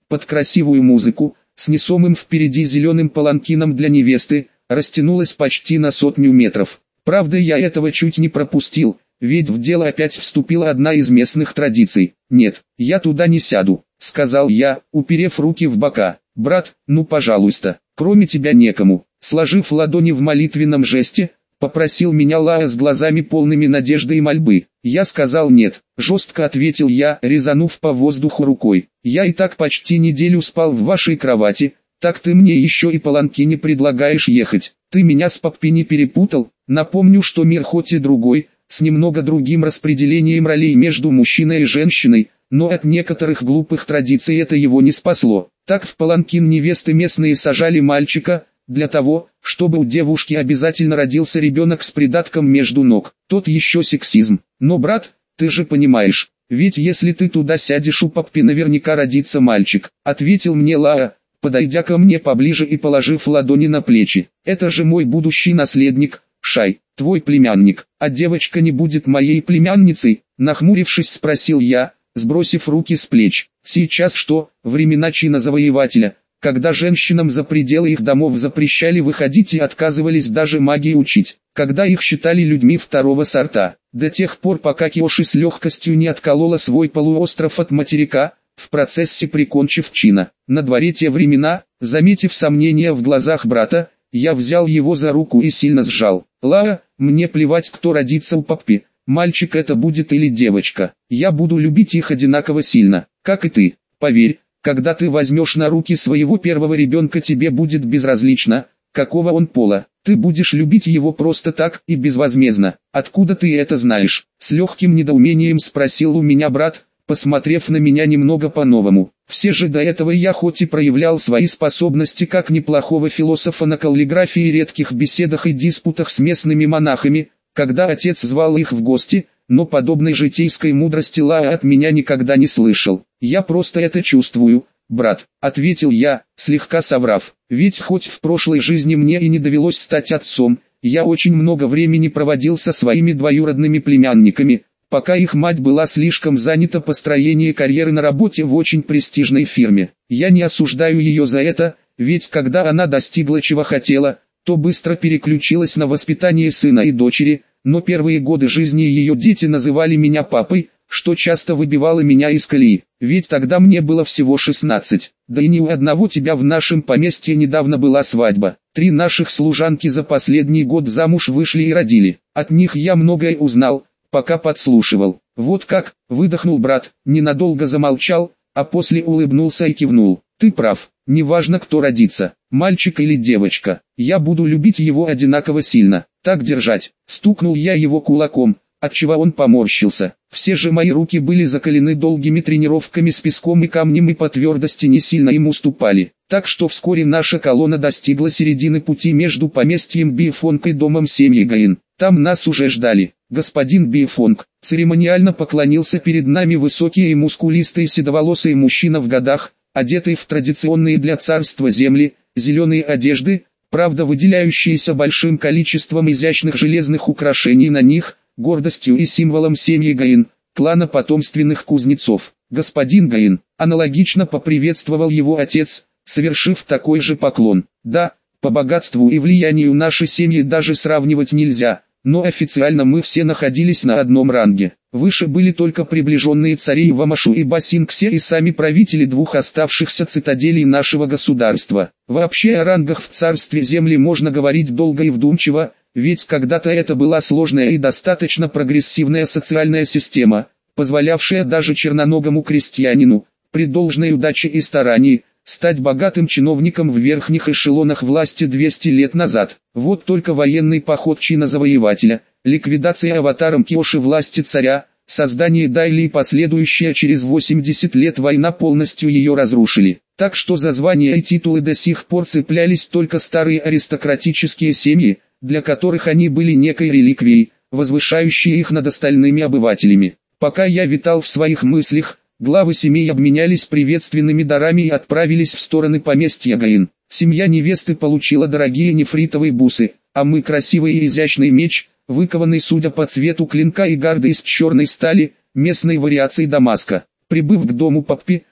Под красивую музыку, с несомым впереди зеленым паланкином для невесты, растянулась почти на сотню метров. Правда, я этого чуть не пропустил, ведь в дело опять вступила одна из местных традиций. «Нет, я туда не сяду», — сказал я, уперев руки в бока. «Брат, ну пожалуйста, кроме тебя некому». Сложив ладони в молитвенном жесте, попросил меня Лаа с глазами полными надежды и мольбы. Я сказал нет, жестко ответил я, резанув по воздуху рукой. Я и так почти неделю спал в вашей кровати, так ты мне еще и паланкине предлагаешь ехать. Ты меня с Паппи не перепутал? Напомню, что мир хоть и другой, с немного другим распределением ролей между мужчиной и женщиной, но от некоторых глупых традиций это его не спасло. Так в паланкин невесты местные сажали мальчика, для того, чтобы у девушки обязательно родился ребенок с придатком между ног. Тот еще сексизм. Но, брат, ты же понимаешь, ведь если ты туда сядешь, у Паппи наверняка родится мальчик, ответил мне Лаа, подойдя ко мне поближе и положив ладони на плечи. Это же мой будущий наследник, Шай, твой племянник, а девочка не будет моей племянницей, нахмурившись спросил я, сбросив руки с плеч. Сейчас что, времена чина-завоевателя, когда женщинам за пределы их домов запрещали выходить и отказывались даже магии учить, когда их считали людьми второго сорта, до тех пор пока Киоши с легкостью не отколола свой полуостров от материка, в процессе прикончив Чина. На дворе те времена, заметив сомнения в глазах брата, я взял его за руку и сильно сжал. Лаа, мне плевать, кто родится у Паппи, мальчик это будет или девочка, я буду любить их одинаково сильно, как и ты, поверь. Когда ты возьмешь на руки своего первого ребенка, тебе будет безразлично, какого он пола. Ты будешь любить его просто так и безвозмездно. Откуда ты это знаешь? С легким недоумением спросил у меня брат, посмотрев на меня немного по-новому. Все же до этого я хоть и проявлял свои способности как неплохого философа на каллиграфии и редких беседах и диспутах с местными монахами, когда отец звал их в гости, но подобной житейской мудрости Лаа от меня никогда не слышал. «Я просто это чувствую, брат», — ответил я, слегка соврав. «Ведь хоть в прошлой жизни мне и не довелось стать отцом, я очень много времени проводил со своими двоюродными племянниками, пока их мать была слишком занята построением карьеры на работе в очень престижной фирме. Я не осуждаю ее за это, ведь когда она достигла чего хотела, то быстро переключилась на воспитание сына и дочери, но первые годы жизни ее дети называли меня папой, что часто выбивало меня из колеи, ведь тогда мне было всего шестнадцать, да и ни у одного тебя в нашем поместье недавно была свадьба. Три наших служанки за последний год замуж вышли и родили, от них я многое узнал, пока подслушивал. Вот как, выдохнул брат, ненадолго замолчал, а после улыбнулся и кивнул. Ты прав, неважно кто родится, мальчик или девочка, я буду любить его одинаково сильно. Так держать, стукнул я его кулаком, отчего он поморщился. Все же мои руки были закалены долгими тренировками с песком и камнем и по твердости не сильно им уступали. Так что вскоре наша колонна достигла середины пути между поместьем Бифонг и домом семьи Гаин. Там нас уже ждали. Господин Бифонг церемониально поклонился перед нами высокий и мускулистый седоволосый мужчина в годах, одетый в традиционные для царства земли, зеленые одежды, правда выделяющиеся большим количеством изящных железных украшений на них, гордостью и символом семьи Гаин, клана потомственных кузнецов. Господин Гаин аналогично поприветствовал его отец, совершив такой же поклон. Да, по богатству и влиянию наши семьи даже сравнивать нельзя, но официально мы все находились на одном ранге. Выше были только приближенные царей Вамашу и Басингсе и сами правители двух оставшихся цитаделей нашего государства. Вообще о рангах в царстве земли можно говорить долго и вдумчиво, ведь когда-то это была сложная и достаточно прогрессивная социальная система, позволявшая даже черноногому крестьянину, при должной удаче и старании, стать богатым чиновником в верхних эшелонах власти двести лет назад. Вот только военный поход чина-завоевателя, ликвидация аватаром Киоши власти царя, создание Дайли и последующая через восемьдесят лет война полностью ее разрушили. Так что за звания и титулы до сих пор цеплялись только старые аристократические семьи, для которых они были некой реликвией, возвышающей их над остальными обывателями. Пока я витал в своих мыслях, главы семей обменялись приветственными дарами и отправились в стороны поместья Гаин. Семья невесты получила дорогие нефритовые бусы, а мы красивый и изящный меч, выкованный судя по цвету клинка и гарды из черной стали, местной вариации Дамаска. Прибыв к дому Паппи,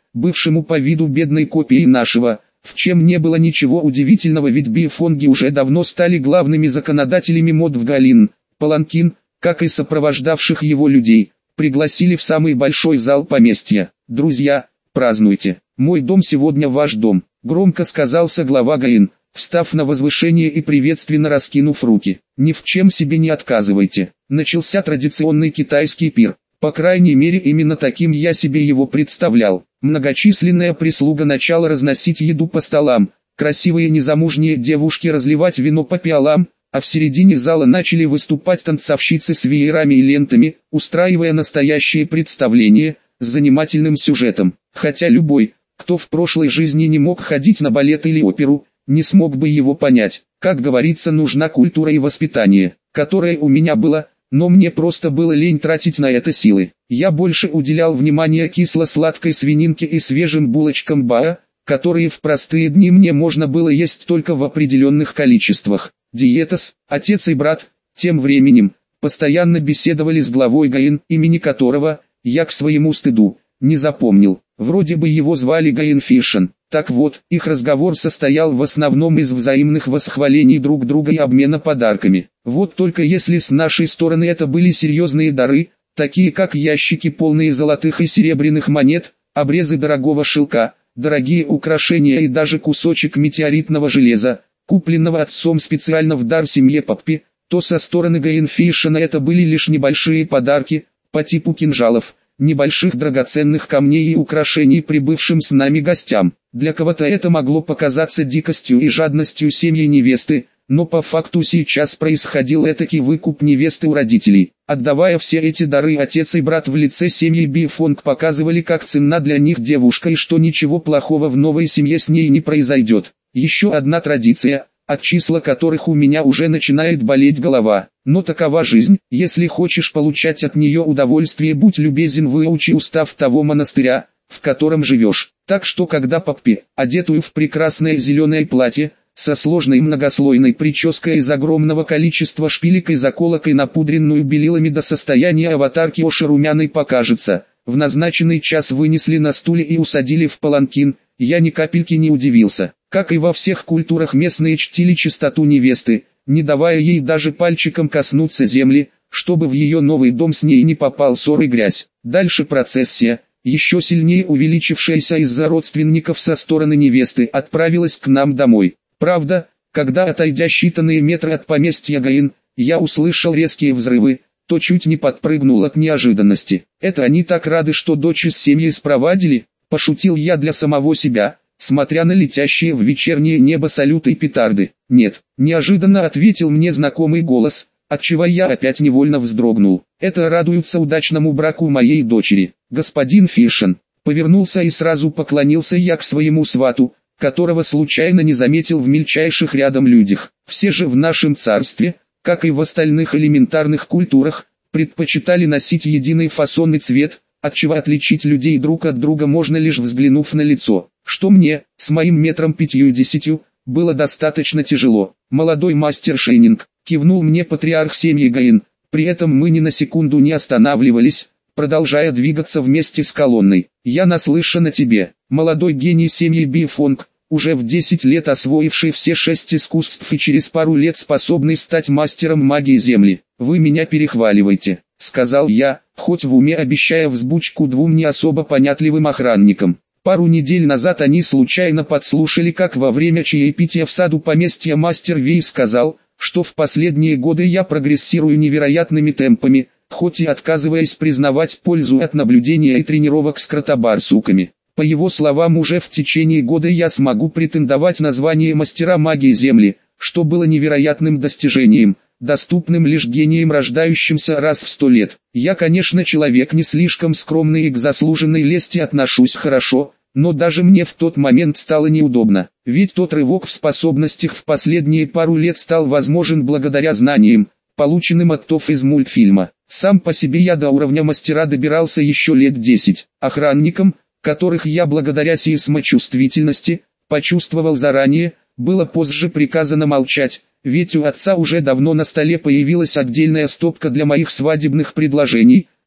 бывшему по виду бедной копией нашего, в чем не было ничего удивительного, ведь бифонги уже давно стали главными законодателями мод в Галин. Паланкин, как и сопровождавших его людей, пригласили в самый большой зал поместья. «Друзья, празднуйте, мой дом сегодня ваш дом», — громко сказался глава Гаин, встав на возвышение и приветственно раскинув руки. «Ни в чем себе не отказывайте». Начался традиционный китайский пир. По крайней мере, именно таким я себе его представлял. Многочисленная прислуга начала разносить еду по столам, красивые незамужние девушки разливать вино по пиалам, а в середине зала начали выступать танцовщицы с веерами и лентами, устраивая настоящее представление с занимательным сюжетом. Хотя любой, кто в прошлой жизни не мог ходить на балет или оперу, не смог бы его понять. Как говорится, нужна культура и воспитание, которое у меня было, но мне просто было лень тратить на это силы. Я больше уделял внимание кисло-сладкой свининке и свежим булочкам баа, которые в простые дни мне можно было есть только в определенных количествах. Диетас, отец и брат, тем временем, постоянно беседовали с главой Гаин, имени которого, я к своему стыду, не запомнил. Вроде бы его звали Гаин Фишен. Так вот, их разговор состоял в основном из взаимных восхвалений друг друга и обмена подарками. Вот только если с нашей стороны это были серьезные дары, такие как ящики полные золотых и серебряных монет, обрезы дорогого шелка, дорогие украшения и даже кусочек метеоритного железа, купленного отцом специально в дар семье Паппи, то со стороны Гаин Фишена это были лишь небольшие подарки, по типу кинжалов, небольших драгоценных камней и украшений прибывшим с нами гостям. Для кого-то это могло показаться дикостью и жадностью семьи невесты, но по факту сейчас происходил этакий выкуп невесты у родителей. Отдавая все эти дары, отец и брат в лице семьи Бифонг показывали, как ценна для них девушка и что ничего плохого в новой семье с ней не произойдет. Еще одна традиция, от числа которых у меня уже начинает болеть голова. Но такова жизнь, если хочешь получать от нее удовольствие, будь любезен, выучи устав того монастыря, в котором живешь. Так что когда Паппи, одетую в прекрасное зеленое платье, со сложной многослойной прической из огромного количества шпилек и заколок и напудренную белилами до состояния аватарки Оши румяной покажется, в назначенный час вынесли на стуле и усадили в паланкин, я ни капельки не удивился. Как и во всех культурах, местные чтили чистоту невесты, не давая ей даже пальчиком коснуться земли, чтобы в ее новый дом с ней не попал ссор и грязь. Дальше процессия, еще сильнее увеличившаяся из-за родственников со стороны невесты, отправилась к нам домой. Правда, когда, отойдя считанные метры от поместья Гаин, я услышал резкие взрывы, то чуть не подпрыгнул от неожиданности. Это они так рады, что дочь из семьи спровадили? Пошутил я для самого себя, смотря на летящие в вечернее небо салюты и петарды. «Нет», — неожиданно ответил мне знакомый голос, отчего я опять невольно вздрогнул. «Это радуются удачному браку моей дочери, господин Фишен». Повернулся и сразу поклонился я к своему свату, которого случайно не заметил в мельчайших рядом людях. Все же в нашем царстве, как и в остальных элементарных культурах, предпочитали носить единый фасонный цвет, отчего отличить людей друг от друга можно лишь взглянув на лицо, что мне, с моим метром пятьюдесятью, было достаточно тяжело. «Молодой мастер Шейнинг», кивнул мне патриарх семьи Гаин, при этом мы ни на секунду не останавливались, продолжая двигаться вместе с колонной. «Я наслышан о тебе, молодой гений семьи Бифонг, уже в десять лет освоивший все шесть искусств и через пару лет способный стать мастером магии Земли. Вы меня перехваливаете», — сказал я, хоть в уме обещая взбучку двум не особо понятливым охранникам. Пару недель назад они случайно подслушали, как во время чаепития в саду поместья мастер Вей сказал, что в последние годы я прогрессирую невероятными темпами, хоть и отказываясь признавать пользу от наблюдения и тренировок с кротобарсуками. По его словам, уже в течение года я смогу претендовать на звание мастера магии Земли, что было невероятным достижением, доступным лишь гением, рождающимся раз в сто лет. Я, конечно, человек не слишком скромный и к заслуженной лести отношусь хорошо, но даже мне в тот момент стало неудобно, ведь тот рывок в способностях в последние пару лет стал возможен благодаря знаниям, полученным от ТОФ из мультфильма. Сам по себе я до уровня мастера добирался еще лет десять. Охранникам, которых я благодаря сейсмочувствительности почувствовал заранее, было позже приказано молчать, ведь у отца уже давно на столе появилась отдельная стопка для моих свадебных предложений,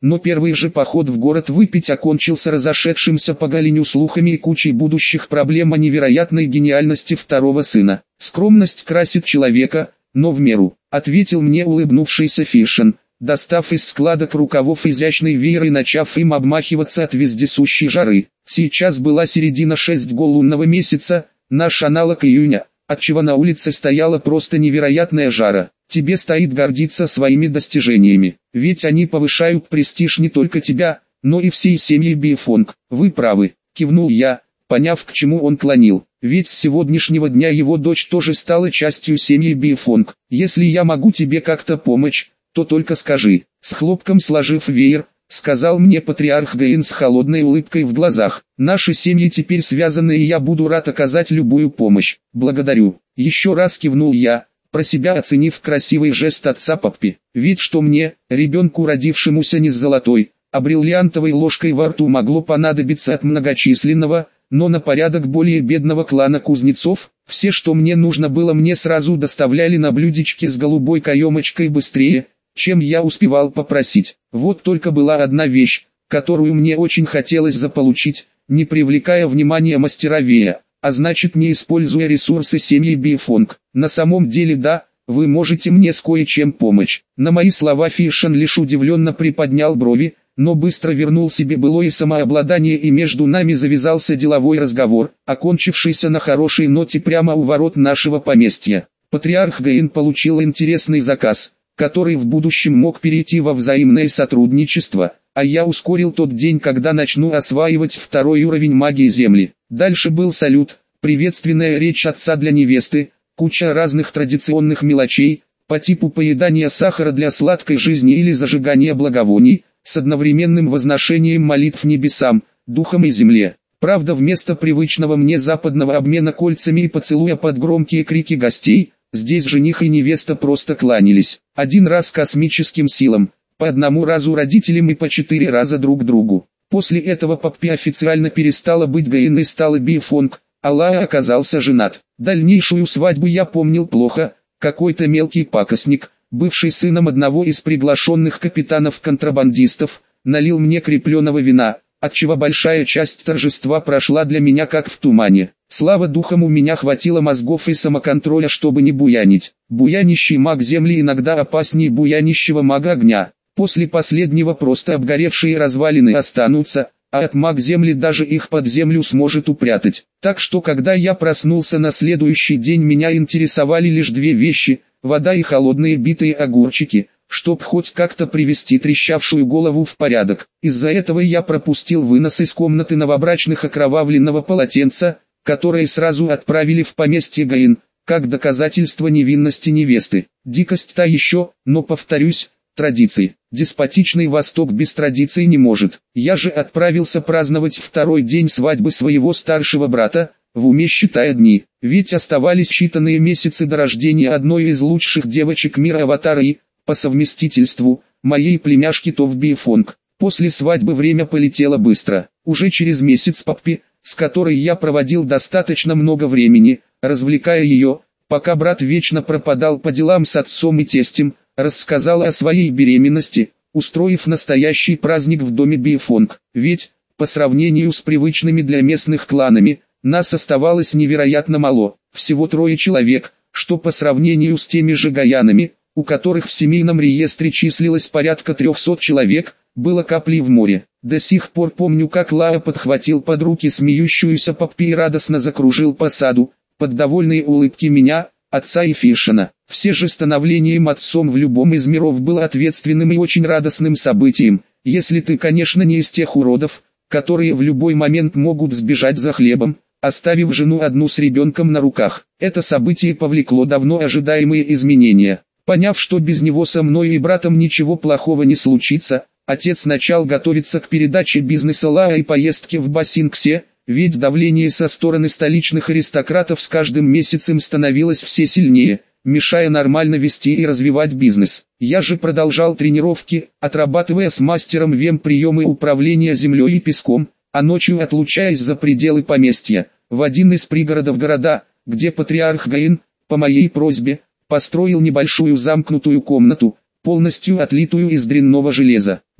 но первый же поход в город выпить окончился разошедшимся по Галиню слухами и кучей будущих проблем о невероятной гениальности второго сына. «Скромность красит человека, но в меру», — ответил мне улыбнувшийся Фишин, достав из складок рукавов изящный веер и начав им обмахиваться от вездесущей жары. Сейчас была середина шестого лунного месяца, наш аналог июня, отчего на улице стояла просто невероятная жара. Тебе стоит гордиться своими достижениями, ведь они повышают престиж не только тебя, но и всей семьи Бифонг. Вы правы, кивнул я, поняв, к чему он клонил, ведь с сегодняшнего дня его дочь тоже стала частью семьи Бифонг. Если я могу тебе как-то помочь, то только скажи. С хлопком сложив веер, сказал мне патриарх Гаин с холодной улыбкой в глазах. Наши семьи теперь связаны, и я буду рад оказать любую помощь. Благодарю. Еще раз кивнул я, про себя оценив красивый жест отца Паппи. Ведь что мне, ребенку, родившемуся не с золотой, а бриллиантовой ложкой во рту, могло понадобиться от многочисленного, но на порядок более бедного клана кузнецов? Все, что мне нужно было, мне сразу доставляли на блюдечке с голубой каемочкой быстрее, чем я успевал попросить. Вот только была одна вещь, которую мне очень хотелось заполучить, не привлекая внимания мастера Вея, а значит не используя ресурсы семьи Бифонг. На самом деле да, вы можете мне с кое-чем помочь. На мои слова Фишин лишь удивленно приподнял брови, но быстро вернул себе былое самообладание, и между нами завязался деловой разговор, окончившийся на хорошей ноте прямо у ворот нашего поместья. Патриарх Гаин получил интересный заказ, который в будущем мог перейти во взаимное сотрудничество, а я ускорил тот день, когда начну осваивать второй уровень магии Земли. Дальше был салют, приветственная речь отца для невесты, куча разных традиционных мелочей, по типу поедания сахара для сладкой жизни или зажигания благовоний, с одновременным возношением молитв небесам, духам и земле. Правда, вместо привычного мне западного обмена кольцами и поцелуя под громкие крики гостей, здесь жених и невеста просто кланялись. Один раз космическим силам, по одному разу родителям и по четыре раза друг другу. После этого Паппи официально перестала быть Гаин и стала Бифонг, а Лаа оказался женат. Дальнейшую свадьбу я помнил плохо, какой-то мелкий пакостник, бывший сыном одного из приглашенных капитанов-контрабандистов, налил мне крепленого вина, отчего большая часть торжества прошла для меня как в тумане. Слава духам, у меня хватило мозгов и самоконтроля, чтобы не буянить. Буянищий маг Земли иногда опаснее буянищего мага огня. После последнего просто обгоревшие развалины останутся, а от маг Земли даже их под землю сможет упрятать. Так что когда я проснулся на следующий день, меня интересовали лишь две вещи: вода и холодные битые огурчики, чтоб хоть как-то привести трещавшую голову в порядок. Из-за этого я пропустил вынос из комнаты новобрачных окровавленного полотенца, которое сразу отправили в поместье Гаин, как доказательство невинности невесты. Дикость та еще, но повторюсь, традиции. Деспотичный Восток без традиций не может. Я же отправился праздновать второй день свадьбы своего старшего брата, в уме считая дни, ведь оставались считанные месяцы до рождения одной из лучших девочек мира Аватара и, по совместительству, моей племяшки Тов Бифонг. После свадьбы время полетело быстро. Уже через месяц Паппи, с которой я проводил достаточно много времени, развлекая ее, пока брат вечно пропадал по делам с отцом и тестем, рассказала о своей беременности, устроив настоящий праздник в доме Бифонг. Ведь, по сравнению с привычными для местных кланами, нас оставалось невероятно мало, всего трое человек, что по сравнению с теми же гаянами, у которых в семейном реестре числилось порядка трехсот человек, было каплей в море. До сих пор помню, как Лаа подхватил под руки смеющуюся Паппи и радостно закружил по саду, под довольные улыбки меня, отца и Фишина. Все же становлением отцом в любом из миров было ответственным и очень радостным событием, если ты, конечно, не из тех уродов, которые в любой момент могут сбежать за хлебом, оставив жену одну с ребенком на руках. Это событие повлекло давно ожидаемые изменения. Поняв, что без него со мной и братом ничего плохого не случится, отец начал готовиться к передаче бизнеса Лаа и поездке в Бассинксе, ведь давление со стороны столичных аристократов с каждым месяцем становилось все сильнее, мешая нормально вести и развивать бизнес. Я же продолжал тренировки, отрабатывая с мастером Вем приемы управления землей и песком, а ночью отлучаясь за пределы поместья, в один из пригородов города, где патриарх Гаин, по моей просьбе, построил небольшую замкнутую комнату, полностью отлитую из дрянного железа.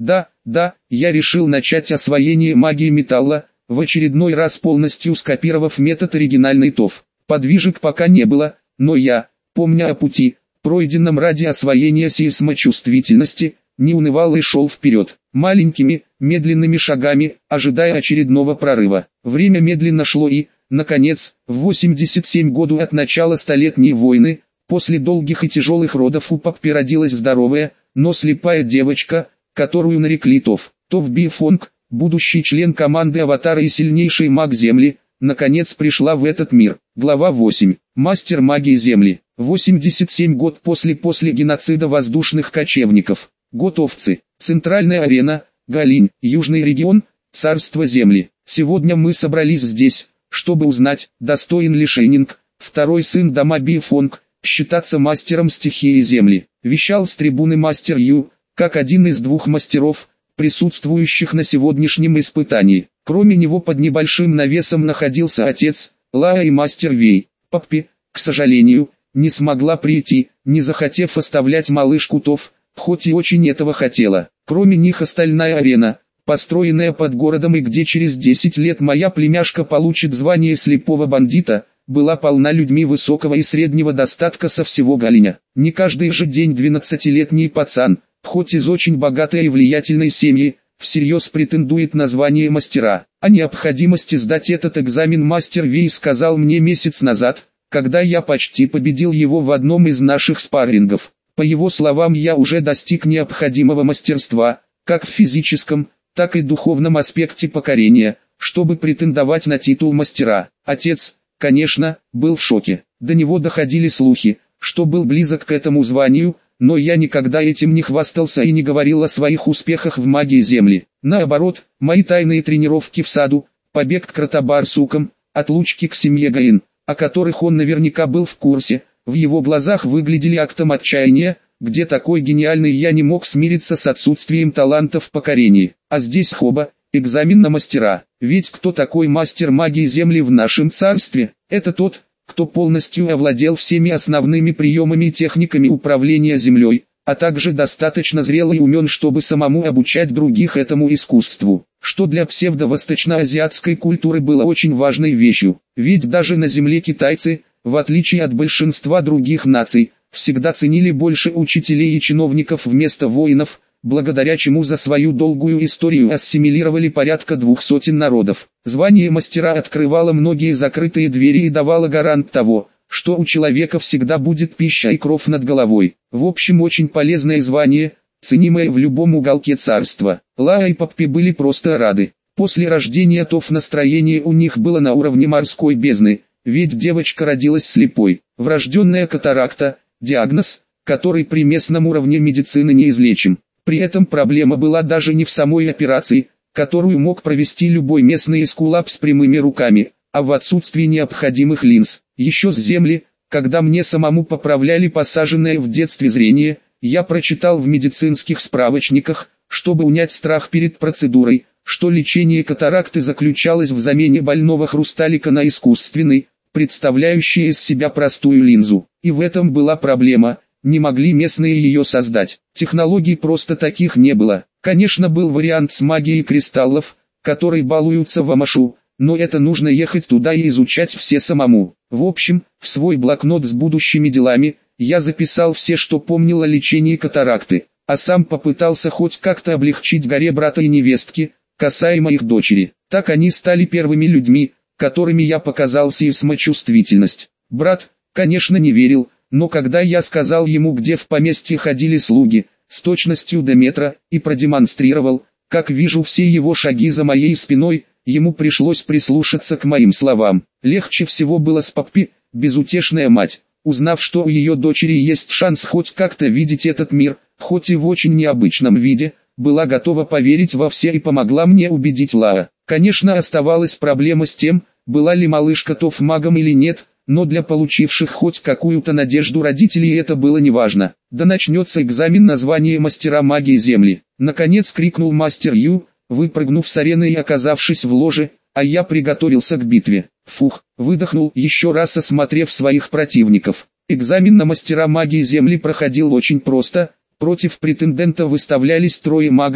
Да, да, я решил начать освоение магии металла, в очередной раз полностью скопировав метод оригинальный ТОВ. Подвижек пока не было, но я, помня о пути, пройденном ради освоения сейсмочувствительности, не унывал и шел вперед, маленькими, медленными шагами, ожидая очередного прорыва. Время медленно шло и, наконец, в восемьдесят седьмом году от начала Столетней войны, после долгих и тяжелых родов у Паппи родилась здоровая, но слепая девочка, которую нарекли ТОВ. ТОВ Бифонг, будущий член команды Аватара и сильнейший маг Земли, наконец пришла в этот мир. Глава восемь. Мастер магии Земли. восемьдесят седьмой год после после геноцида воздушных кочевников. Год овцы. Центральная арена, Галинь, Южный регион, Царство Земли. Сегодня мы собрались здесь, чтобы узнать, достоин ли Шейнинг, второй сын дома Бифонг, считаться мастером стихии Земли. Вещал с трибуны мастер Ю, как один из двух мастеров, присутствующих на сегодняшнем испытании. Кроме него под небольшим навесом находился отец, Лаа и мастер Вей. Паппи, к сожалению, не смогла прийти, не захотев оставлять малышку ТОВ, хоть и очень этого хотела. Кроме них остальная арена, построенная под городом и где через десять лет моя племяшка получит звание слепого бандита, была полна людьми высокого и среднего достатка со всего Галиня. Не каждый же день двенадцатилетний пацан, хоть из очень богатой и влиятельной семьи, всерьез претендует на звание мастера. О необходимости сдать этот экзамен мастер Вей сказал мне месяц назад, когда я почти победил его в одном из наших спаррингов. По его словам, я уже достиг необходимого мастерства, как в физическом, так и духовном аспекте покорения, чтобы претендовать на титул мастера. Отец, конечно, был в шоке. До него доходили слухи, что был близок к этому званию, но я никогда этим не хвастался и не говорил о своих успехах в магии Земли. Наоборот, мои тайные тренировки в саду, побег к кротобарсукам, отлучки к семье Гаин, о которых он наверняка был в курсе, в его глазах выглядели актом отчаяния, где такой гениальный я не мог смириться с отсутствием таланта в покорении. А здесь хоба, экзамен на мастера. Ведь кто такой мастер магии Земли в нашем царстве? Это тот, кто полностью овладел всеми основными приемами и техниками управления землей, а также достаточно зрел и умен, чтобы самому обучать других этому искусству, что для псевдо-восточноазиатской культуры было очень важной вещью. Ведь даже на земле китайцы, в отличие от большинства других наций, всегда ценили больше учителей и чиновников вместо воинов, благодаря чему за свою долгую историю ассимилировали порядка двух сотен народов. Звание мастера открывало многие закрытые двери и давало гарант того, что у человека всегда будет пища и кров над головой. В общем, очень полезное звание, ценимое в любом уголке царства. Лаа и Паппи были просто рады. После рождения ТОВ настроение у них было на уровне морской бездны, ведь девочка родилась слепой. Врожденная катаракта, диагноз, который при местном уровне медицины неизлечим. При этом проблема была даже не в самой операции, которую мог провести любой местный эскулап с прямыми руками, а в отсутствии необходимых линз. Еще с Земли, когда мне самому поправляли посаженное в детстве зрение, я прочитал в медицинских справочниках, чтобы унять страх перед процедурой, что лечение катаракты заключалось в замене больного хрусталика на искусственный, представляющий из себя простую линзу. И в этом была проблема. Не могли местные ее создать. Технологий просто таких не было. Конечно, был вариант с магией кристаллов, которые балуются в Амашу, но это нужно ехать туда и изучать все самому. В общем, в свой блокнот с будущими делами, я записал все, что помнил о лечении катаракты, а сам попытался хоть как-то облегчить горе брата и невестки, касаемо их дочери. Так они стали первыми людьми, которыми я показал сейсмочувствительность. Брат, конечно, не верил, но когда я сказал ему, где в поместье ходили слуги, с точностью до метра, и продемонстрировал, как вижу все его шаги за моей спиной, ему пришлось прислушаться к моим словам. Легче всего было с Паппи, безутешная мать, узнав, что у ее дочери есть шанс хоть как-то видеть этот мир, хоть и в очень необычном виде, была готова поверить во все и помогла мне убедить Лаа. Конечно, оставалась проблема с тем, была ли малышка ТОВ магом или нет, но для получивших хоть какую-то надежду родителей это было неважно. Да начнется экзамен на звание мастера магии Земли. Наконец крикнул мастер Ю, выпрыгнув с арены и оказавшись в ложе, а я приготовился к битве. Фух, выдохнул, еще раз осмотрев своих противников. Экзамен на мастера магии Земли проходил очень просто. Против претендента выставлялись трое магов,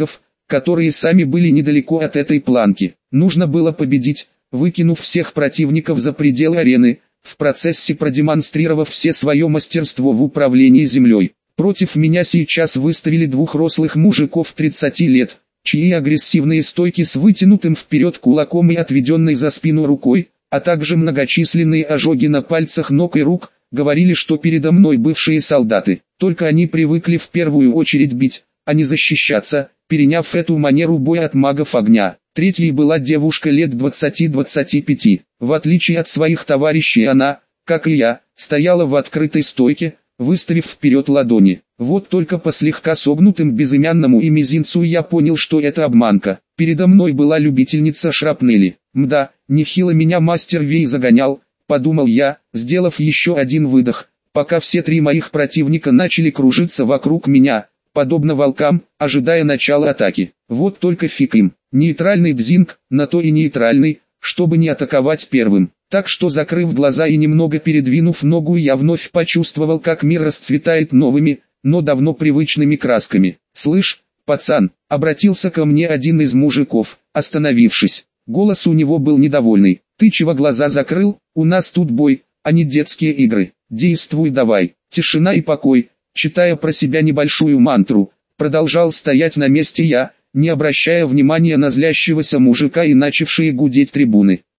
которые сами были недалеко от этой планки. Нужно было победить, выкинув всех противников за пределы арены, в процессе продемонстрировав все свое мастерство в управлении землей. Против меня сейчас выставили двух рослых мужиков тридцати лет, чьи агрессивные стойки с вытянутым вперед кулаком и отведенной за спину рукой, а также многочисленные ожоги на пальцах ног и рук, говорили, что передо мной бывшие солдаты. Только они привыкли в первую очередь бить, а не защищаться, переняв эту манеру боя от магов огня. Третьей была девушка лет двадцати-двадцати пяти. В отличие от своих товарищей она, как и я, стояла в открытой стойке, выставив вперед ладони. Вот только по слегка согнутым безымянному и мизинцу я понял, что это обманка. Передо мной была любительница шрапнели. Мда, нехило меня мастер Вей загонял, подумал я, сделав еще один выдох, пока все три моих противника начали кружиться вокруг меня, подобно волкам, ожидая начала атаки. Вот только фиг им. Нейтральный бзинг, на то и нейтральный, чтобы не атаковать первым. Так что, закрыв глаза и немного передвинув ногу, я вновь почувствовал, как мир расцветает новыми, но давно привычными красками. «Слышь, пацан», — обратился ко мне один из мужиков, остановившись. Голос у него был недовольный. «Ты чего глаза закрыл? У нас тут бой, а не детские игры. Действуй давай». Тишина и покой, читая про себя небольшую мантру, продолжал стоять на месте я, не обращая внимания на злящегося мужика и начавшие гудеть трибуны.